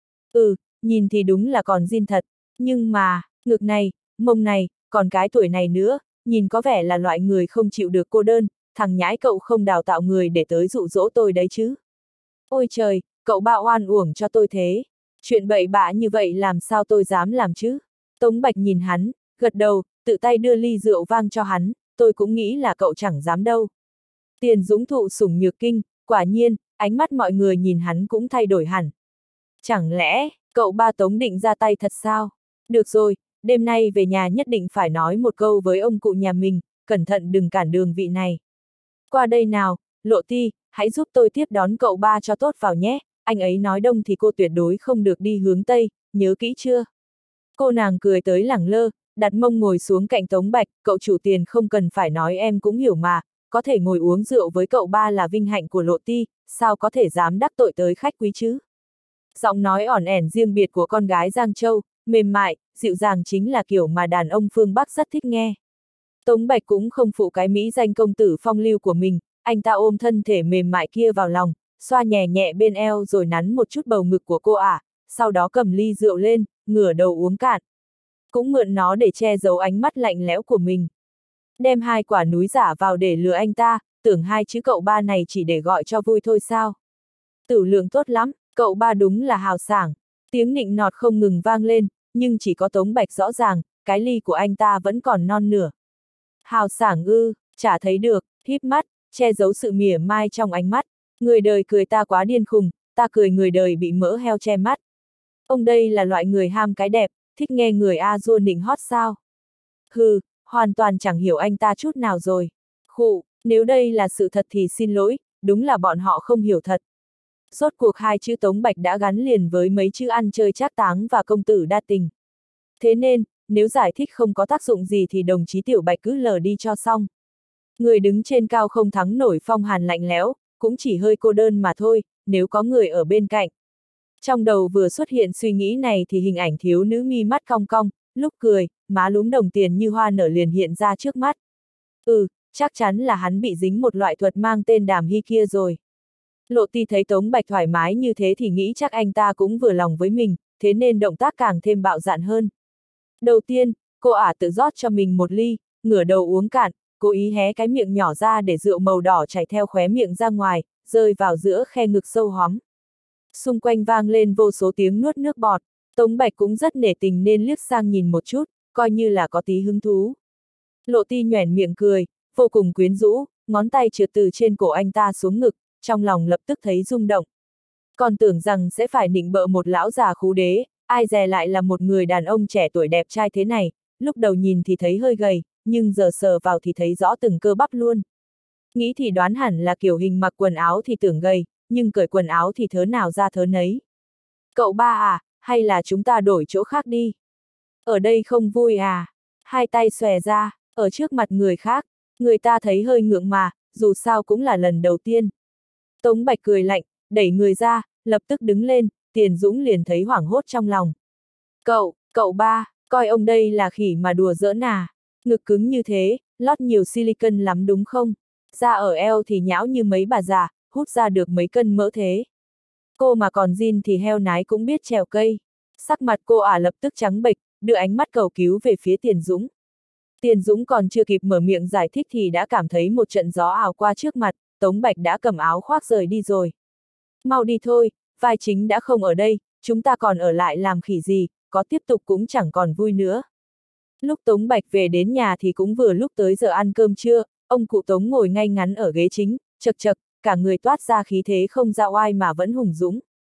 Ừ, nhìn thì đúng là còn zin thật, nhưng mà, ngực này, mông này, còn cái tuổi này nữa, nhìn có vẻ là loại người không chịu được cô đơn, thằng nhãi cậu không đào tạo người để tới dụ dỗ tôi đấy chứ. Ôi trời, cậu ba oan uổng cho tôi thế. Chuyện bậy bạ như vậy làm sao tôi dám làm chứ? Tống Bạch nhìn hắn, gật đầu, tự tay đưa ly rượu vang cho hắn, tôi cũng nghĩ là cậu chẳng dám đâu. Tiền Dũng thụ sủng nhược kinh, quả nhiên, ánh mắt mọi người nhìn hắn cũng thay đổi hẳn. Chẳng lẽ, cậu ba Tống định ra tay thật sao? Được rồi, đêm nay về nhà nhất định phải nói một câu với ông cụ nhà mình, cẩn thận đừng cản đường vị này. Qua đây nào, Lộ Ti, hãy giúp tôi tiếp đón cậu ba cho tốt vào nhé, anh ấy nói đông thì cô tuyệt đối không được đi hướng Tây, nhớ kỹ chưa? Cô nàng cười tới lẳng lơ, đặt mông ngồi xuống cạnh Tống Bạch, cậu chủ Tiền không cần phải nói em cũng hiểu mà, có thể ngồi uống rượu với cậu ba là vinh hạnh của Lộ Ti, sao có thể dám đắc tội tới khách quý chứ? Giọng nói ỏn ẻn riêng biệt của con gái Giang Châu, mềm mại, dịu dàng chính là kiểu mà đàn ông phương Bắc rất thích nghe. Tống Bạch cũng không phụ cái mỹ danh công tử phong lưu của mình, anh ta ôm thân thể mềm mại kia vào lòng, xoa nhẹ nhẹ bên eo rồi nắn một chút bầu ngực của cô ả, sau đó cầm ly rượu lên, ngửa đầu uống cạn. Cũng mượn nó để che giấu ánh mắt lạnh lẽo của mình. Đem hai quả núi giả vào để lừa anh ta, tưởng hai chữ cậu ba này chỉ để gọi cho vui thôi sao. Tửu lượng tốt lắm, cậu ba đúng là hào sảng. Tiếng nịnh nọt không ngừng vang lên, nhưng chỉ có Tống Bạch rõ ràng, cái ly của anh ta vẫn còn non nửa. Hào sảng ư, chả thấy được, híp mắt, che giấu sự mỉa mai trong ánh mắt. Người đời cười ta quá điên khùng, ta cười người đời bị mỡ heo che mắt. Ông đây là loại người ham cái đẹp, thích nghe người A dua nịnh hót sao? Hừ, hoàn toàn chẳng hiểu anh ta chút nào rồi. Khụ, nếu đây là sự thật thì xin lỗi, đúng là bọn họ không hiểu thật. Rốt cuộc hai chữ Tống Bạch đã gắn liền với mấy chữ ăn chơi trác táng và công tử đa tình. Thế nên, nếu giải thích không có tác dụng gì thì đồng chí Tiểu Bạch cứ lờ đi cho xong. Người đứng trên cao không thắng nổi phong hàn lạnh lẽo, cũng chỉ hơi cô đơn mà thôi, nếu có người ở bên cạnh. Trong đầu vừa xuất hiện suy nghĩ này thì hình ảnh thiếu nữ mi mắt cong cong, lúc cười, má lúm đồng tiền như hoa nở liền hiện ra trước mắt. Ừ, chắc chắn là hắn bị dính một loại thuật mang tên Đàm Hy kia rồi. Lộ Ti thấy Tống Bạch thoải mái như thế thì nghĩ chắc anh ta cũng vừa lòng với mình, thế nên động tác càng thêm bạo dạn hơn. Đầu tiên, cô ả tự rót cho mình một ly, ngửa đầu uống cạn, cố ý hé cái miệng nhỏ ra để rượu màu đỏ chảy theo khóe miệng ra ngoài, rơi vào giữa khe ngực sâu hóm. Xung quanh vang lên vô số tiếng nuốt nước bọt, Tống Bạch cũng rất nể tình nên liếc sang nhìn một chút, coi như là có tí hứng thú. Lộ Ti nhoẻn miệng cười, vô cùng quyến rũ, ngón tay trượt từ trên cổ anh ta xuống ngực, trong lòng lập tức thấy rung động. Còn tưởng rằng sẽ phải nịnh bợ một lão già khú đế, ai dè lại là một người đàn ông trẻ tuổi đẹp trai thế này, lúc đầu nhìn thì thấy hơi gầy, nhưng giờ sờ vào thì thấy rõ từng cơ bắp luôn. Nghĩ thì đoán hẳn là kiểu hình mặc quần áo thì tưởng gầy, nhưng cởi quần áo thì thớ nào ra thớ nấy. Cậu ba à, hay là chúng ta đổi chỗ khác đi? Ở đây không vui à? Hai tay xòe ra, ở trước mặt người khác, người ta thấy hơi ngượng mà, dù sao cũng là lần đầu tiên. Tống Bạch cười lạnh, đẩy người ra, lập tức đứng lên, Tiền Dũng liền thấy hoảng hốt trong lòng. Cậu, cậu ba, coi ông đây là khỉ mà đùa giỡn à? Ngực cứng như thế, lót nhiều silicon lắm đúng không? Da ở eo thì nhão như mấy bà già, hút ra được mấy cân mỡ thế. Cô mà còn zin thì heo nái cũng biết trèo cây. Sắc mặt cô ả lập tức trắng bệch, đưa ánh mắt cầu cứu về phía Tiền Dũng. Tiền Dũng còn chưa kịp mở miệng giải thích thì đã cảm thấy một trận gió ảo qua trước mặt, Tống Bạch đã cầm áo khoác rời đi rồi. Mau đi thôi, vai chính đã không ở đây, chúng ta còn ở lại làm khỉ gì, có tiếp tục cũng chẳng còn vui nữa. Lúc Tống Bạch về đến nhà thì cũng vừa lúc tới giờ ăn cơm trưa, ông cụ Tống ngồi ngay ngắn ở ghế chính, chật chật, cả người toát ra khí thế không ra oai mà vẫn hùng dũng.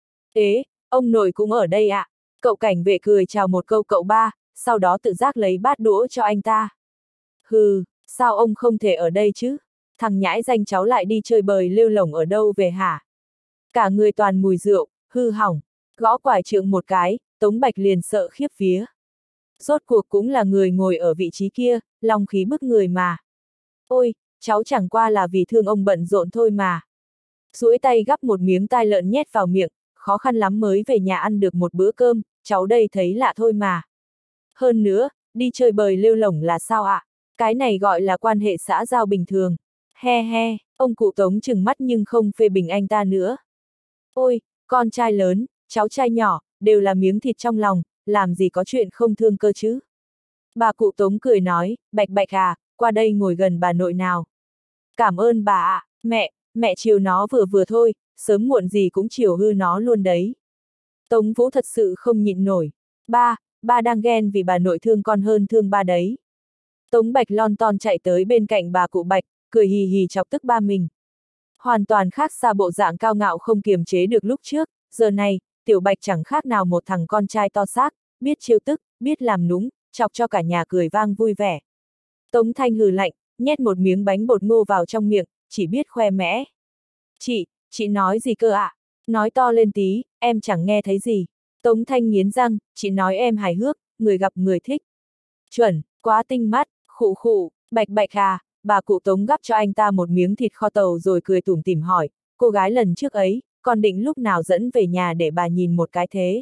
Ế, ông nội cũng ở đây ạ. À? Cậu cảnh vệ cười chào một câu cậu ba, sau đó tự giác lấy bát đũa cho anh ta. Hừ, sao ông không thể ở đây chứ? Thằng nhãi danh cháu lại đi chơi bời lêu lổng ở đâu về hả? Cả người toàn mùi rượu, hư hỏng, gõ quải trượng một cái, Tống Bạch liền sợ khiếp vía. Rốt cuộc cũng là người ngồi ở vị trí kia, long khí bức người mà. Ôi, cháu chẳng qua là vì thương ông bận rộn thôi mà. Duỗi tay gắp một miếng tai lợn nhét vào miệng, khó khăn lắm mới về nhà ăn được một bữa cơm, cháu đây thấy lạ thôi mà. Hơn nữa, đi chơi bời lêu lổng là sao ạ? À? Cái này gọi là quan hệ xã giao bình thường. He he, ông cụ Tống trừng mắt nhưng không phê bình anh ta nữa. Ôi, con trai lớn, cháu trai nhỏ, đều là miếng thịt trong lòng, làm gì có chuyện không thương cơ chứ? Bà cụ Tống cười nói, Bạch Bạch à, qua đây ngồi gần bà nội nào. Cảm ơn bà ạ, à, mẹ, mẹ chiều nó vừa vừa thôi, sớm muộn gì cũng chiều hư nó luôn đấy. Tống Vũ thật sự không nhịn nổi. Ba, ba đang ghen vì bà nội thương con hơn thương ba đấy. Tống Bạch lon ton chạy tới bên cạnh bà cụ Bạch, cười hì hì chọc tức ba mình. Hoàn toàn khác xa bộ dạng cao ngạo không kiềm chế được lúc trước, giờ này, Tiểu Bạch chẳng khác nào một thằng con trai to xác, biết trêu tức, biết làm núng, chọc cho cả nhà cười vang vui vẻ. Tống Thanh hừ lạnh, nhét một miếng bánh bột ngô vào trong miệng, chỉ biết khoe mẽ. Chị, chị nói gì cơ ạ? À? Nói to lên tí, em chẳng nghe thấy gì. Tống Thanh nghiến răng, chị nói em hài hước, người gặp người thích. Chuẩn, quá tinh mắt, khụ khụ, Bạch Bạch à, bà cụ Tống gắp cho anh ta một miếng thịt kho tàu rồi cười tủm tỉm hỏi, cô gái lần trước ấy, còn định lúc nào dẫn về nhà để bà nhìn một cái thế?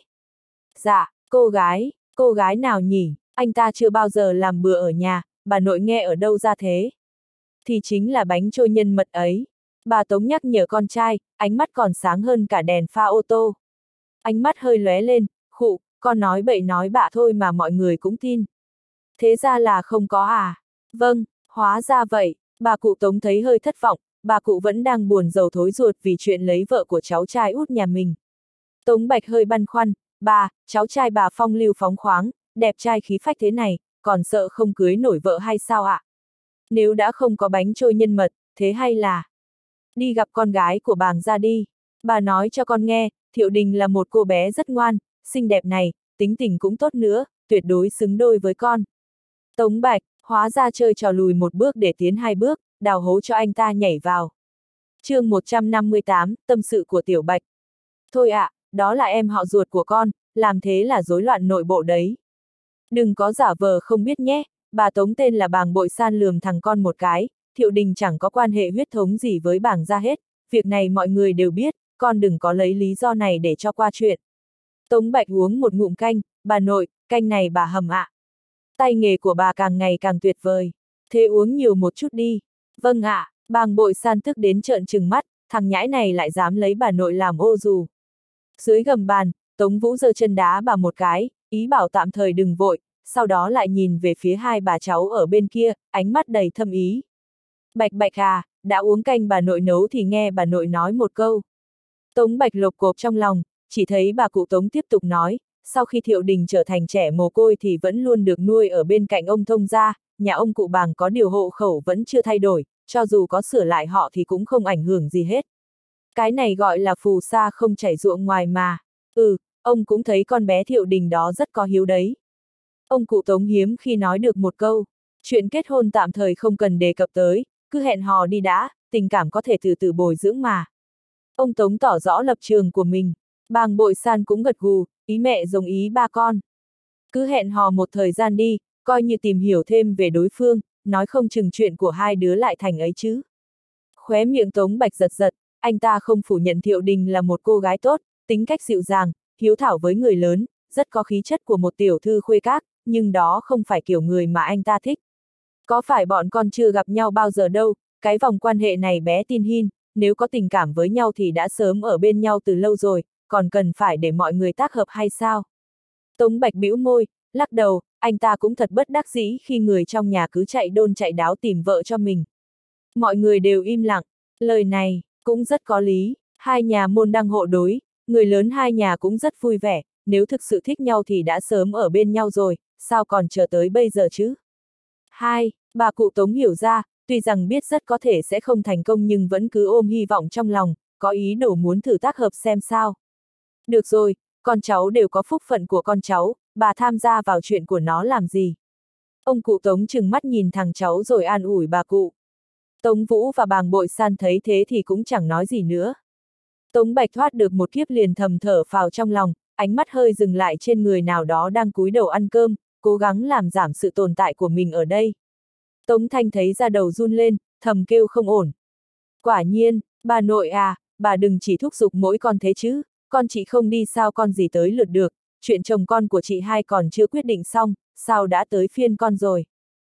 Dạ, cô gái, cô gái nào nhỉ, anh ta chưa bao giờ làm bữa ở nhà, bà nội nghe ở đâu ra thế? Thì chính là bánh trôi nhân mật ấy. Bà Tống nhắc nhở con trai, ánh mắt còn sáng hơn cả đèn pha ô tô. Ánh mắt hơi lóe lên, khụ, con nói bậy nói bạ thôi mà mọi người cũng tin. Thế ra là không có à? Vâng, hóa ra vậy, bà cụ Tống thấy hơi thất vọng, bà cụ vẫn đang buồn rầu thối ruột vì chuyện lấy vợ của cháu trai út nhà mình. Tống Bạch hơi băn khoăn, bà, cháu trai bà phong lưu phóng khoáng, đẹp trai khí phách thế này, còn sợ không cưới nổi vợ hay sao ạ? À? Nếu đã không có bánh trôi nhân mật, thế hay là đi gặp con gái của bàng ra đi. Bà nói cho con nghe, Thiệu Đình là một cô bé rất ngoan, xinh đẹp này, tính tình cũng tốt nữa, tuyệt đối xứng đôi với con. Tống Bạch, hóa ra chơi trò lùi một bước để tiến hai bước, đào hố cho anh ta nhảy vào. chương một trăm năm mươi tám, tâm sự của Tiểu Bạch. Thôi ạ, à, đó là em họ ruột của con, làm thế là rối loạn nội bộ đấy. Đừng có giả vờ không biết nhé, bà Tống tên là Bàng Bội San lườm thằng con một cái, Thiệu Đình chẳng có quan hệ huyết thống gì với Bàng gia hết, việc này mọi người đều biết, con đừng có lấy lý do này để cho qua chuyện. Tống Bạch uống một ngụm canh, bà nội, canh này bà hầm ạ. À. Tay nghề của bà càng ngày càng tuyệt vời, thế uống nhiều một chút đi. Vâng ạ, à, Bàng Bội San tức đến trợn trừng mắt, thằng nhãi này lại dám lấy bà nội làm ô dù. Dưới gầm bàn, Tống Vũ giơ chân đá bà một cái, ý bảo tạm thời đừng vội, sau đó lại nhìn về phía hai bà cháu ở bên kia, ánh mắt đầy thâm ý. Bạch Bạch à, đã uống canh bà nội nấu thì nghe bà nội nói một câu. Tống Bạch lột cộp trong lòng, chỉ thấy bà cụ Tống tiếp tục nói, sau khi Thiệu Đình trở thành trẻ mồ côi thì vẫn luôn được nuôi ở bên cạnh ông Thông gia, nhà ông cụ Bàng có điều hộ khẩu vẫn chưa thay đổi, cho dù có sửa lại họ thì cũng không ảnh hưởng gì hết. Cái này gọi là phù sa không chảy ruộng ngoài mà. Ừ, ông cũng thấy con bé Thiệu Đình đó rất có hiếu đấy. Ông cụ Tống hiếm khi nói được một câu, chuyện kết hôn tạm thời không cần đề cập tới, cứ hẹn hò đi đã, tình cảm có thể từ từ bồi dưỡng mà. Ông Tống tỏ rõ lập trường của mình, Bàng Bội San cũng gật gù, ý mẹ giống ý ba con. Cứ hẹn hò một thời gian đi, coi như tìm hiểu thêm về đối phương, nói không chừng chuyện của hai đứa lại thành ấy chứ. Khóe miệng Tống Bạch giật giật, anh ta không phủ nhận Thiệu Đình là một cô gái tốt, tính cách dịu dàng, hiếu thảo với người lớn, rất có khí chất của một tiểu thư khuê các, nhưng đó không phải kiểu người mà anh ta thích. Có phải bọn con chưa gặp nhau bao giờ đâu, cái vòng quan hệ này bé tin hin, nếu có tình cảm với nhau thì đã sớm ở bên nhau từ lâu rồi, còn cần phải để mọi người tác hợp hay sao? Tống Bạch bĩu môi, lắc đầu, anh ta cũng thật bất đắc dĩ khi người trong nhà cứ chạy đôn chạy đáo tìm vợ cho mình. Mọi người đều im lặng, lời này cũng rất có lý, hai nhà môn đăng hộ đối, người lớn hai nhà cũng rất vui vẻ, nếu thực sự thích nhau thì đã sớm ở bên nhau rồi, sao còn chờ tới bây giờ chứ? Hai, bà cụ Tống hiểu ra, tuy rằng biết rất có thể sẽ không thành công nhưng vẫn cứ ôm hy vọng trong lòng, có ý đồ muốn thử tác hợp xem sao. Được rồi, con cháu đều có phúc phận của con cháu, bà tham gia vào chuyện của nó làm gì? Ông cụ Tống trừng mắt nhìn thằng cháu rồi an ủi bà cụ. Tống Vũ và Bàng Bội San thấy thế thì cũng chẳng nói gì nữa. Tống Bạch thoát được một kiếp liền thầm thở phào trong lòng, ánh mắt hơi dừng lại trên người nào đó đang cúi đầu ăn cơm, cố gắng làm giảm sự tồn tại của mình ở đây. Tống Thanh thấy da đầu run lên, thầm kêu không ổn. Quả nhiên, bà nội à, bà đừng chỉ thúc giục mỗi con thế chứ, con chị không đi sao con gì tới lượt được, chuyện chồng con của chị hai còn chưa quyết định xong, sao đã tới phiên con rồi.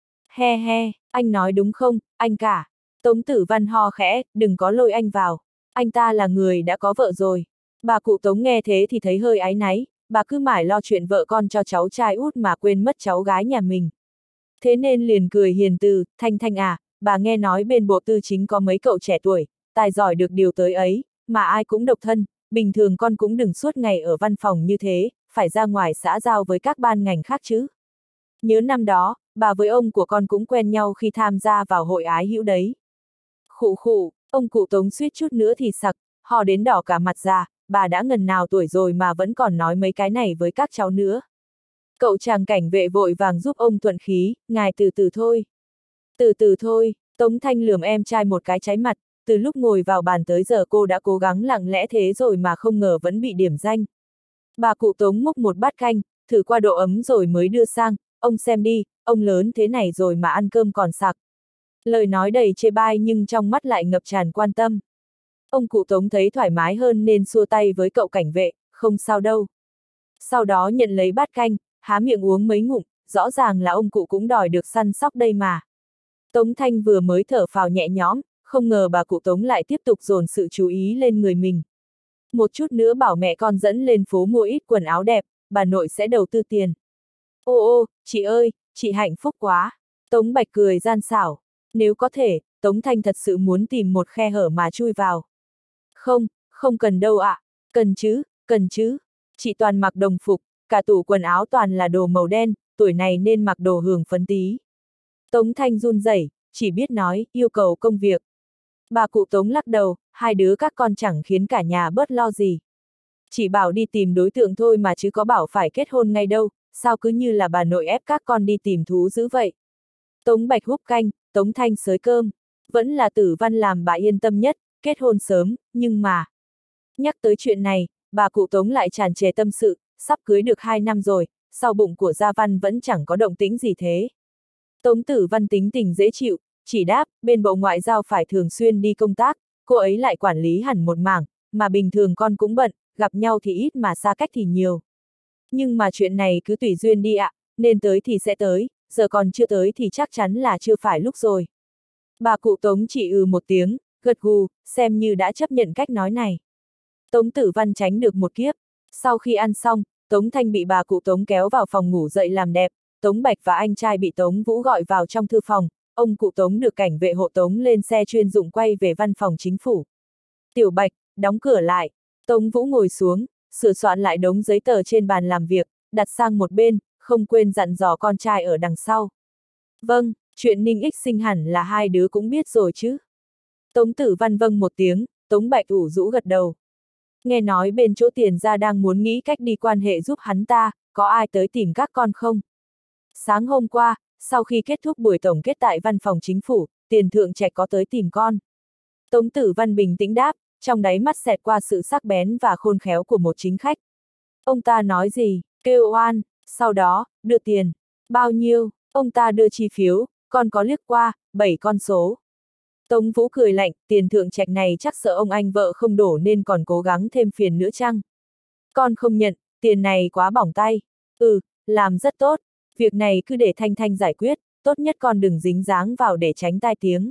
He he, anh nói đúng không, anh cả. Tống Tử Văn ho khẽ, đừng có lôi anh vào. Anh ta là người đã có vợ rồi. Bà cụ Tống nghe thế thì thấy hơi áy náy, bà cứ mải lo chuyện vợ con cho cháu trai út mà quên mất cháu gái nhà mình. Thế nên liền cười hiền từ, Thanh Thanh à, bà nghe nói bên bộ tư chính có mấy cậu trẻ tuổi, tài giỏi được điều tới ấy, mà ai cũng độc thân, bình thường con cũng đừng suốt ngày ở văn phòng như thế, phải ra ngoài xã giao với các ban ngành khác chứ. Nhớ năm đó, bà với ông của con cũng quen nhau khi tham gia vào hội ái hữu đấy. Khụ khụ, ông cụ Tống suýt chút nữa thì sặc, ho đến đỏ cả mặt ra, bà đã ngần nào tuổi rồi mà vẫn còn nói mấy cái này với các cháu nữa. Cậu chàng cảnh vệ vội vàng giúp ông thuận khí, ngài từ từ thôi. Từ từ thôi, Tống Thanh lườm em trai một cái cháy mặt, từ lúc ngồi vào bàn tới giờ cô đã cố gắng lặng lẽ thế rồi mà không ngờ vẫn bị điểm danh. Bà cụ Tống múc một bát canh, thử qua độ ấm rồi mới đưa sang, ông xem đi, ông lớn thế này rồi mà ăn cơm còn sặc. Lời nói đầy chê bai nhưng trong mắt lại ngập tràn quan tâm. Ông cụ Tống thấy thoải mái hơn nên xua tay với cậu cảnh vệ, không sao đâu. Sau đó nhận lấy bát canh, há miệng uống mấy ngụm, rõ ràng là ông cụ cũng đòi được săn sóc đây mà. Tống Thanh vừa mới thở phào nhẹ nhõm, không ngờ bà cụ Tống lại tiếp tục dồn sự chú ý lên người mình. Một chút nữa bảo mẹ con dẫn lên phố mua ít quần áo đẹp, bà nội sẽ đầu tư tiền. Ô ô, chị ơi, chị hạnh phúc quá. Tống Bạch cười gian xảo. Nếu có thể, Tống Thanh thật sự muốn tìm một khe hở mà chui vào. Không, không cần đâu ạ. À. Cần chứ, cần chứ. Chị toàn mặc đồng phục, cả tủ quần áo toàn là đồ màu đen, tuổi này nên mặc đồ hưởng phấn tí. Tống Thanh run rẩy, chỉ biết nói, yêu cầu công việc. Bà cụ Tống lắc đầu, hai đứa các con chẳng khiến cả nhà bớt lo gì. Chỉ bảo đi tìm đối tượng thôi mà chứ có bảo phải kết hôn ngay đâu, sao cứ như là bà nội ép các con đi tìm thú dữ vậy. Tống Bạch húp canh, Tống Thanh xới cơm. Vẫn là Tử Văn làm bà yên tâm nhất, kết hôn sớm, nhưng mà... Nhắc tới chuyện này, bà cụ Tống lại tràn trề tâm sự, sắp cưới được hai năm rồi, sau bụng của Gia Văn vẫn chẳng có động tĩnh gì thế. Tống Tử Văn tính tình dễ chịu, chỉ đáp, bên Bộ Ngoại giao phải thường xuyên đi công tác, cô ấy lại quản lý hẳn một mảng, mà bình thường con cũng bận, gặp nhau thì ít mà xa cách thì nhiều. Nhưng mà chuyện này cứ tùy duyên đi ạ, à, nên tới thì sẽ tới, giờ còn chưa tới thì chắc chắn là chưa phải lúc rồi. Bà cụ Tống chỉ ừ một tiếng, gật gù, xem như đã chấp nhận cách nói này. Tống Tử Văn tránh được một kiếp. Sau khi ăn xong, Tống Thanh bị bà cụ Tống kéo vào phòng ngủ dậy làm đẹp, Tống Bạch và anh trai bị Tống Vũ gọi vào trong thư phòng, ông cụ Tống được cảnh vệ hộ tống lên xe chuyên dụng quay về văn phòng chính phủ. Tiểu Bạch, đóng cửa lại. Tống Vũ ngồi xuống, sửa soạn lại đống giấy tờ trên bàn làm việc, đặt sang một bên, không quên dặn dò con trai ở đằng sau. Vâng, chuyện Ninh Ích sinh hẳn là hai đứa cũng biết rồi chứ. Tống Tử Văn vâng một tiếng, Tống Bạch ủ rũ gật đầu. Nghe nói bên chỗ tiền ra đang muốn nghĩ cách đi quan hệ giúp hắn ta, có ai tới tìm các con không? Sáng hôm qua, sau khi kết thúc buổi tổng kết tại văn phòng chính phủ, Tiền Thượng Trạch có tới tìm con. Tống Tử Văn bình tĩnh đáp, trong đáy mắt xẹt qua sự sắc bén và khôn khéo của một chính khách. Ông ta nói gì? Kêu oan, sau đó, đưa tiền. Bao nhiêu? Ông ta đưa chi phiếu, con có liếc qua, bảy con số. Tống Vũ cười lạnh, Tiền Thượng Trạch này chắc sợ ông anh vợ không đổ nên còn cố gắng thêm phiền nữa chăng? Con không nhận, tiền này quá bỏng tay. Ừ, làm rất tốt. Việc này cứ để Thanh Thanh giải quyết, tốt nhất con đừng dính dáng vào để tránh tai tiếng.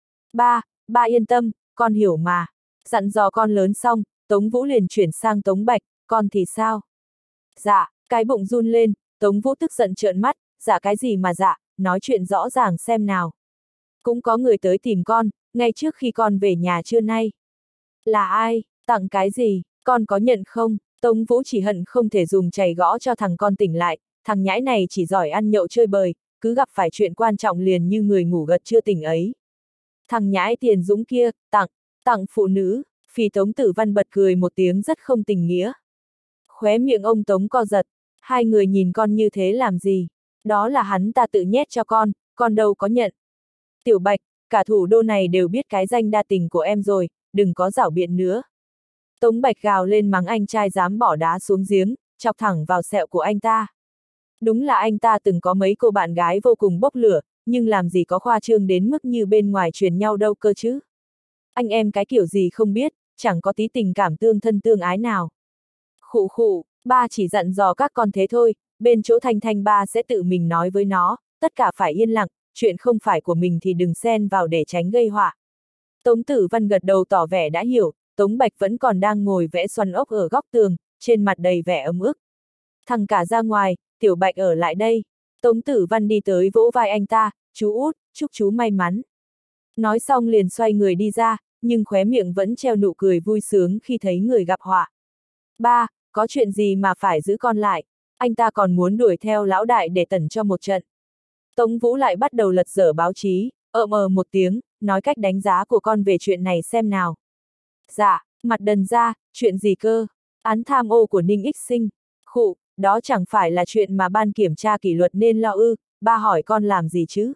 Ba, ba yên tâm, con hiểu mà. Dặn dò con lớn xong, Tống Vũ liền chuyển sang Tống Bạch, con thì sao? Dạ, cái bụng run lên, Tống Vũ tức giận trợn mắt, dạ cái gì mà dạ, nói chuyện rõ ràng xem nào. Cũng có người tới tìm con, ngay trước khi con về nhà trưa nay. Là ai, tặng cái gì, con có nhận không? Tống Vũ chỉ hận không thể dùng chày gõ cho thằng con tỉnh lại, thằng nhãi này chỉ giỏi ăn nhậu chơi bời, cứ gặp phải chuyện quan trọng liền như người ngủ gật chưa tỉnh ấy. Thằng nhãi Tiền Dũng kia, tặng, tặng phụ nữ, Phì Tống Tử Văn bật cười một tiếng rất không tình nghĩa. Khóe miệng ông Tống co giật, hai người nhìn con như thế làm gì? Đó là hắn ta tự nhét cho con, con đâu có nhận. Tiểu Bạch, cả thủ đô này đều biết cái danh đa tình của em rồi, đừng có giảo biện nữa. Tống Bạch gào lên mắng anh trai dám bỏ đá xuống giếng, chọc thẳng vào sẹo của anh ta. Đúng là anh ta từng có mấy cô bạn gái vô cùng bốc lửa, nhưng làm gì có khoa trương đến mức như bên ngoài truyền nhau đâu cơ chứ. Anh em cái kiểu gì không biết, chẳng có tí tình cảm tương thân tương ái nào. Khụ khụ, ba chỉ dặn dò các con thế thôi, bên chỗ Thanh Thanh ba sẽ tự mình nói với nó, tất cả phải yên lặng, chuyện không phải của mình thì đừng xen vào để tránh gây họa. Tống Tử Văn gật đầu tỏ vẻ đã hiểu, Tống Bạch vẫn còn đang ngồi vẽ xoắn ốc ở góc tường, trên mặt đầy vẻ ấm ức. Thằng cả ra ngoài, Tiểu Bạch ở lại đây. Tống Tử Văn đi tới vỗ vai anh ta, chú út, chúc chú may mắn. Nói xong liền xoay người đi ra, nhưng khóe miệng vẫn treo nụ cười vui sướng khi thấy người gặp họa. Ba, có chuyện gì mà phải giữ con lại, anh ta còn muốn đuổi theo lão đại để tẩn cho một trận. Tống Vũ lại bắt đầu lật dở báo chí, ợm ờ một tiếng, nói cách đánh giá của con về chuyện này xem nào. Dạ, mặt đần ra, chuyện gì cơ? Án tham ô của Ninh Ích Sinh. Khụ, đó chẳng phải là chuyện mà ban kiểm tra kỷ luật nên lo ư, ba hỏi con làm gì chứ?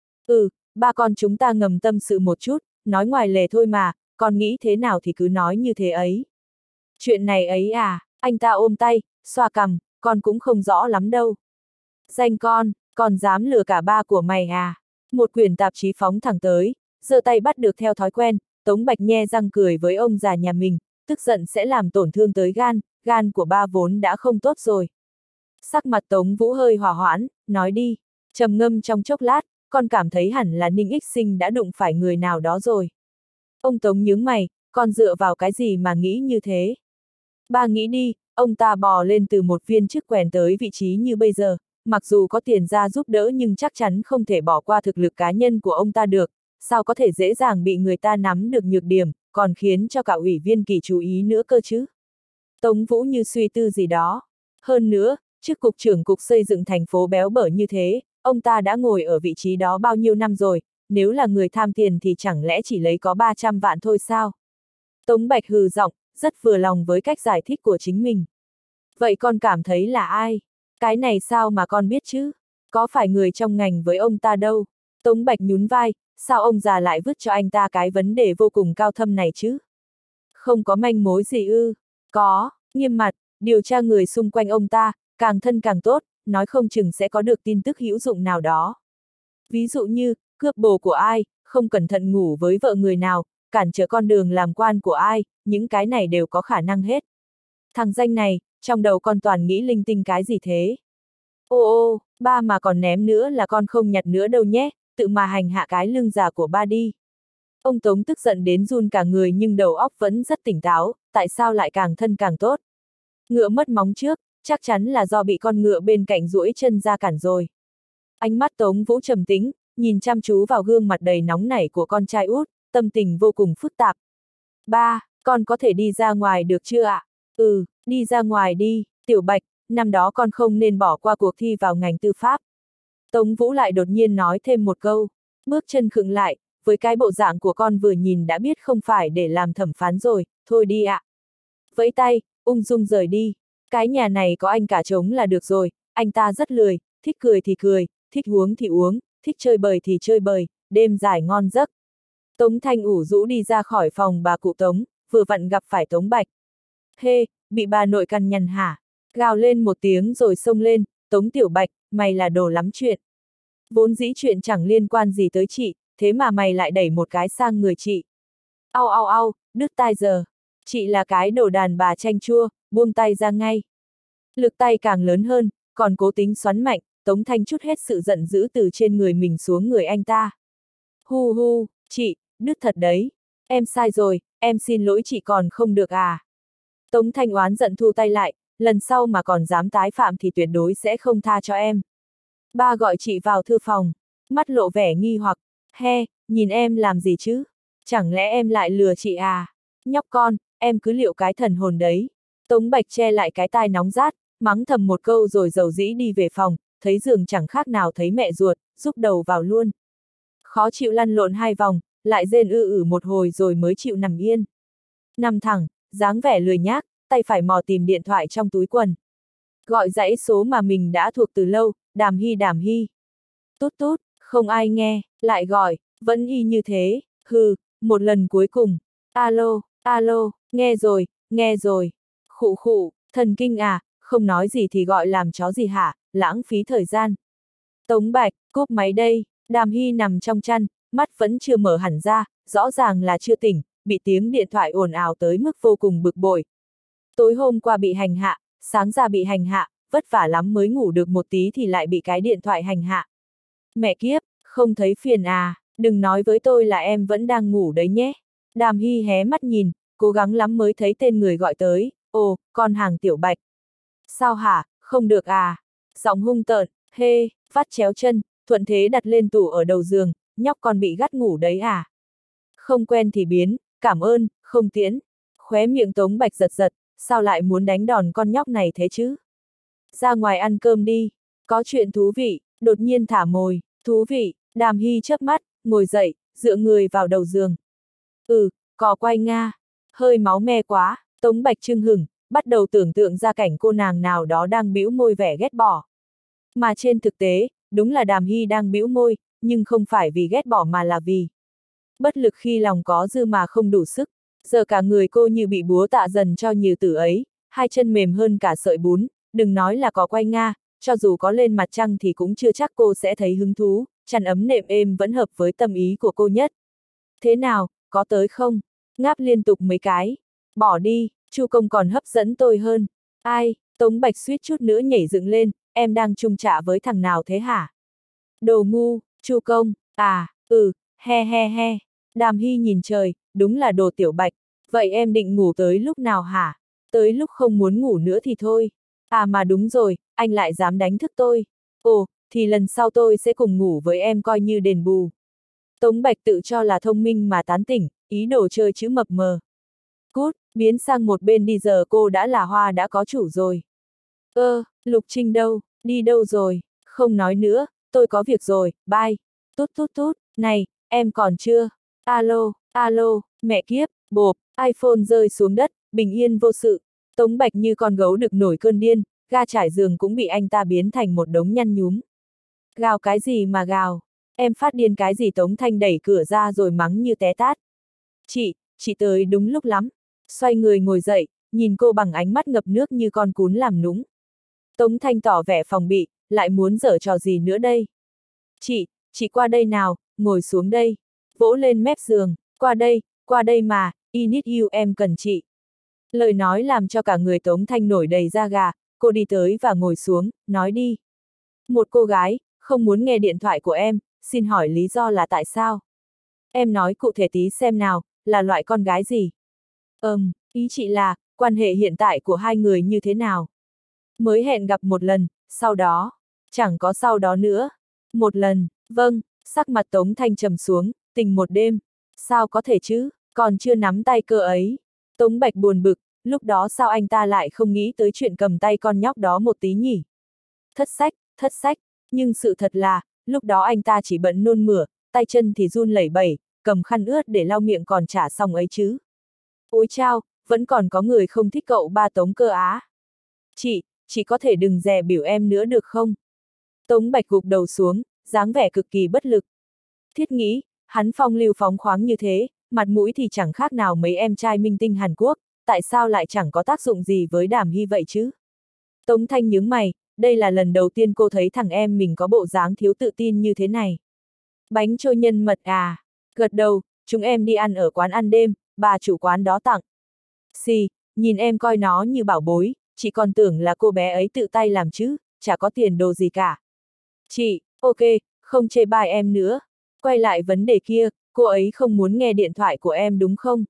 Ừ, ba con chúng ta ngầm tâm sự một chút, nói ngoài lề thôi mà, con nghĩ thế nào thì cứ nói như thế ấy. Chuyện này ấy à, anh ta ôm tay, xoa cằm, con cũng không rõ lắm đâu. Danh con, còn dám lừa cả ba của mày à? Một quyển tạp chí phóng thẳng tới, giơ tay bắt được theo thói quen, Tống Bạch nhe răng cười với ông già nhà mình, tức giận sẽ làm tổn thương tới gan, gan của ba vốn đã không tốt rồi. Sắc mặt Tống Vũ hơi hỏa hoãn, nói đi, trầm ngâm trong chốc lát, con cảm thấy hẳn là Ninh Ích Sinh đã đụng phải người nào đó rồi. Ông Tống nhướng mày, con dựa vào cái gì mà nghĩ như thế? Ba nghĩ đi, ông ta bò lên từ một viên chức quèn tới vị trí như bây giờ, mặc dù có tiền ra giúp đỡ nhưng chắc chắn không thể bỏ qua thực lực cá nhân của ông ta được, sao có thể dễ dàng bị người ta nắm được nhược điểm, còn khiến cho cả ủy viên kỳ chú ý nữa cơ chứ. Tống Vũ như suy tư gì đó. Hơn nữa, chức cục trưởng cục xây dựng thành phố béo bở như thế, ông ta đã ngồi ở vị trí đó bao nhiêu năm rồi, nếu là người tham tiền thì chẳng lẽ chỉ lấy có ba trăm vạn thôi sao? Tống Bạch hừ giọng, rất vừa lòng với cách giải thích của chính mình. Vậy con cảm thấy là ai? Cái này sao mà con biết chứ? Có phải người trong ngành với ông ta đâu? Tống Bạch nhún vai, sao ông già lại vứt cho anh ta cái vấn đề vô cùng cao thâm này chứ? Không có manh mối gì ư? Có, nghiêm mặt, điều tra người xung quanh ông ta, càng thân càng tốt, nói không chừng sẽ có được tin tức hữu dụng nào đó. Ví dụ như, cướp bồ của ai, không cẩn thận ngủ với vợ người nào, cản trở con đường làm quan của ai, những cái này đều có khả năng hết. Thằng danh này, trong đầu con toàn nghĩ linh tinh cái gì thế? Ô ô, ba mà còn ném nữa là con không nhặt nữa đâu nhé, tự mà hành hạ cái lưng già của ba đi. Ông Tống tức giận đến run cả người nhưng đầu óc vẫn rất tỉnh táo, tại sao lại càng thân càng tốt? Ngựa mất móng trước, chắc chắn là do bị con ngựa bên cạnh duỗi chân ra cản rồi. Ánh mắt Tống Vũ trầm tĩnh, nhìn chăm chú vào gương mặt đầy nóng nảy của con trai út, tâm tình vô cùng phức tạp. Ba, con có thể đi ra ngoài được chưa ạ? Ừ, đi ra ngoài đi, Tiểu Bạch, năm đó con không nên bỏ qua cuộc thi vào ngành tư pháp. Tống Vũ lại đột nhiên nói thêm một câu, bước chân khựng lại, với cái bộ dạng của con vừa nhìn đã biết không phải để làm thẩm phán rồi, thôi đi ạ. Vẫy tay, ung dung rời đi, cái nhà này có anh cả trống là được rồi, anh ta rất lười, thích cười thì cười, thích uống thì uống, thích chơi bời thì chơi bời, đêm dài ngon giấc. Tống Thanh ủ rũ đi ra khỏi phòng bà cụ Tống, vừa vặn gặp phải Tống Bạch. Hê, bị bà nội cằn nhằn hả? Gào lên một tiếng rồi xông lên, Tống Tiểu Bạch, mày là đồ lắm chuyện. Vốn dĩ chuyện chẳng liên quan gì tới chị, thế mà mày lại đẩy một cái sang người chị. Au au au, đứt tai giờ. Chị là cái đồ đàn bà chanh chua, buông tay ra ngay. Lực tay càng lớn hơn, còn cố tính xoắn mạnh, Tống Thanh trút hết sự giận dữ từ trên người mình xuống người anh ta. Hu hu, chị, đứt thật đấy. Em sai rồi, em xin lỗi chị còn không được à. Tống Thanh oán giận thu tay lại, lần sau mà còn dám tái phạm thì tuyệt đối sẽ không tha cho em. Ba gọi chị vào thư phòng, mắt lộ vẻ nghi hoặc, he, nhìn em làm gì chứ? Chẳng lẽ em lại lừa chị à? Nhóc con, em cứ liệu cái thần hồn đấy. Tống Bạch che lại cái tai nóng rát, mắng thầm một câu rồi dầu dĩ đi về phòng, thấy giường chẳng khác nào thấy mẹ ruột, rúc đầu vào luôn. Khó chịu lăn lộn hai vòng, lại rên ư ử một hồi rồi mới chịu nằm yên. Nằm thẳng, dáng vẻ lười nhác, tay phải mò tìm điện thoại trong túi quần. Gọi dãy số mà mình đã thuộc từ lâu, Đàm Hy Đàm Hy. Tút tút, không ai nghe, lại gọi, vẫn y như thế, hừ, một lần cuối cùng. Alo, alo, nghe rồi, nghe rồi. Khụ khụ, thần kinh à, không nói gì thì gọi làm chó gì hả, lãng phí thời gian. Tống Bạch, cúp máy đây, Đàm Hy nằm trong chăn, mắt vẫn chưa mở hẳn ra, rõ ràng là chưa tỉnh, bị tiếng điện thoại ồn ào tới mức vô cùng bực bội. Tối hôm qua bị hành hạ, sáng ra bị hành hạ, vất vả lắm mới ngủ được một tí thì lại bị cái điện thoại hành hạ. Mẹ kiếp, không thấy phiền à, đừng nói với tôi là em vẫn đang ngủ đấy nhé. Đàm Hy hé mắt nhìn, cố gắng lắm mới thấy tên người gọi tới, ồ, con hàng Tiểu Bạch. Sao hả, không được à? Giọng hung tợn, hê, vắt chéo chân, thuận thế đặt lên tủ ở đầu giường, nhóc con bị gắt ngủ đấy à? Không quen thì biến, cảm ơn, không tiễn. Khóe miệng Tống Bạch giật giật, sao lại muốn đánh đòn con nhóc này thế chứ? Ra ngoài ăn cơm đi, có chuyện thú vị, đột nhiên thả mồi, thú vị, Đàm Hy chớp mắt, ngồi dậy, dựa người vào đầu giường. Ừ, cò quay Nga, hơi máu me quá, Tống Bạch chưng hửng, bắt đầu tưởng tượng ra cảnh cô nàng nào đó đang bĩu môi vẻ ghét bỏ. Mà trên thực tế, đúng là Đàm Hy đang bĩu môi, nhưng không phải vì ghét bỏ mà là vì bất lực khi lòng có dư mà không đủ sức. Giờ cả người cô như bị búa tạ dần cho như tử ấy, hai chân mềm hơn cả sợi bún, đừng nói là có quay Nga, cho dù có lên mặt trăng thì cũng chưa chắc cô sẽ thấy hứng thú, chăn ấm nệm êm vẫn hợp với tâm ý của cô nhất. Thế nào, có tới không? Ngáp liên tục mấy cái. Bỏ đi, Chu Công còn hấp dẫn tôi hơn. Ai, Tống Bạch suýt chút nữa nhảy dựng lên, em đang chung chạ với thằng nào thế hả? Đồ ngu, Chu Công, à, ừ, he he he. Đàm Hy nhìn trời, đúng là đồ Tiểu Bạch. Vậy em định ngủ tới lúc nào hả? Tới lúc không muốn ngủ nữa thì thôi. À mà đúng rồi, anh lại dám đánh thức tôi. Ồ, thì lần sau tôi sẽ cùng ngủ với em coi như đền bù. Tống Bạch tự cho là thông minh mà tán tỉnh, ý đồ chơi chữ mập mờ. Cút, biến sang một bên đi, giờ cô đã là hoa đã có chủ rồi. Ơ, Lục Trinh đâu, đi đâu rồi? Không nói nữa, tôi có việc rồi, bye. Tút tút tút, này, em còn chưa? Alo, alo, mẹ kiếp, bộp, iPhone rơi xuống đất, bình yên vô sự. Tống Bạch như con gấu đực nổi cơn điên, ga trải giường cũng bị anh ta biến thành một đống nhăn nhúm. Gào cái gì mà gào? Em phát điên cái gì? Tống Thanh đẩy cửa ra rồi mắng như té tát. Chị, chị tới đúng lúc lắm. Xoay người ngồi dậy, nhìn cô bằng ánh mắt ngập nước như con cún làm nũng. Tống Thanh tỏ vẻ phòng bị, lại muốn giở trò gì nữa đây? Chị, chị qua đây nào, ngồi xuống đây. Vỗ lên mép giường, qua đây, qua đây mà, I need you, em cần chị. Lời nói làm cho cả người Tống Thanh nổi đầy da gà, cô đi tới và ngồi xuống, nói đi. Một cô gái, không muốn nghe điện thoại của em, xin hỏi lý do là tại sao? Em nói cụ thể tí xem nào, là loại con gái gì? Ừm, ý chị là, quan hệ hiện tại của hai người như thế nào? Mới hẹn gặp một lần, sau đó, chẳng có sau đó nữa. Một lần, vâng, sắc mặt Tống Thanh trầm xuống, tình một đêm. Sao có thể chứ, còn chưa nắm tay cơ ấy. Tống Bạch buồn bực, lúc đó sao anh ta lại không nghĩ tới chuyện cầm tay con nhóc đó một tí nhỉ? Thất sách, thất sách, nhưng sự thật là, lúc đó anh ta chỉ bận nôn mửa, tay chân thì run lẩy bẩy, cầm khăn ướt để lau miệng còn chả xong ấy chứ. Ôi chao, vẫn còn có người không thích cậu ba Tống cơ á. Chị, chị có thể đừng dè biểu em nữa được không? Tống Bạch gục đầu xuống, dáng vẻ cực kỳ bất lực. Thiết nghĩ, hắn phong lưu phóng khoáng như thế, mặt mũi thì chẳng khác nào mấy em trai minh tinh Hàn Quốc, tại sao lại chẳng có tác dụng gì với Đàm Hy vậy chứ? Tống Thanh nhướng mày, đây là lần đầu tiên cô thấy thằng em mình có bộ dáng thiếu tự tin như thế này. Bánh trôi nhân mật à? Gật đầu, chúng em đi ăn ở quán ăn đêm, bà chủ quán đó tặng. Xì, nhìn em coi nó như bảo bối, chị còn tưởng là cô bé ấy tự tay làm chứ, chả có tiền đồ gì cả. Chị, ok, không chê bai em nữa. Quay lại vấn đề kia, cô ấy không muốn nghe điện thoại của em đúng không?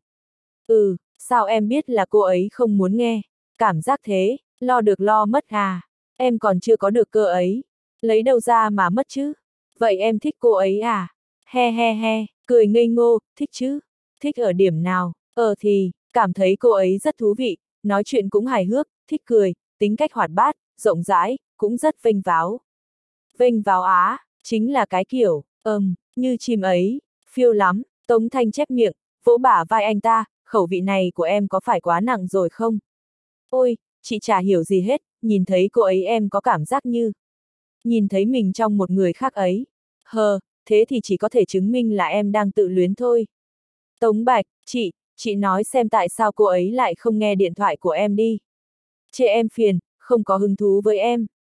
Ừ, sao em biết là cô ấy không muốn nghe? Cảm giác thế, lo được lo mất à? Em còn chưa có được cơ ấy. Lấy đâu ra mà mất chứ? Vậy em thích cô ấy à? He he he, cười ngây ngô, thích chứ? Thích ở điểm nào? Ờ thì, cảm thấy cô ấy rất thú vị, nói chuyện cũng hài hước, thích cười, tính cách hoạt bát, rộng rãi, cũng rất vênh váo. Vênh váo á, chính là cái kiểu, ừm, um, như chim ấy, phiêu lắm. Tống Thanh chép miệng, vỗ bả vai anh ta, khẩu vị này của em có phải quá nặng rồi không? Ôi, chị chả hiểu gì hết, nhìn thấy cô ấy em có cảm giác như nhìn thấy mình trong một người khác ấy. Hờ, thế thì chỉ có thể chứng minh là em đang tự luyến thôi. Tống Bạch, chị, chị nói xem tại sao cô ấy lại không nghe điện thoại của em đi. Chê em phiền, không có hứng thú với em.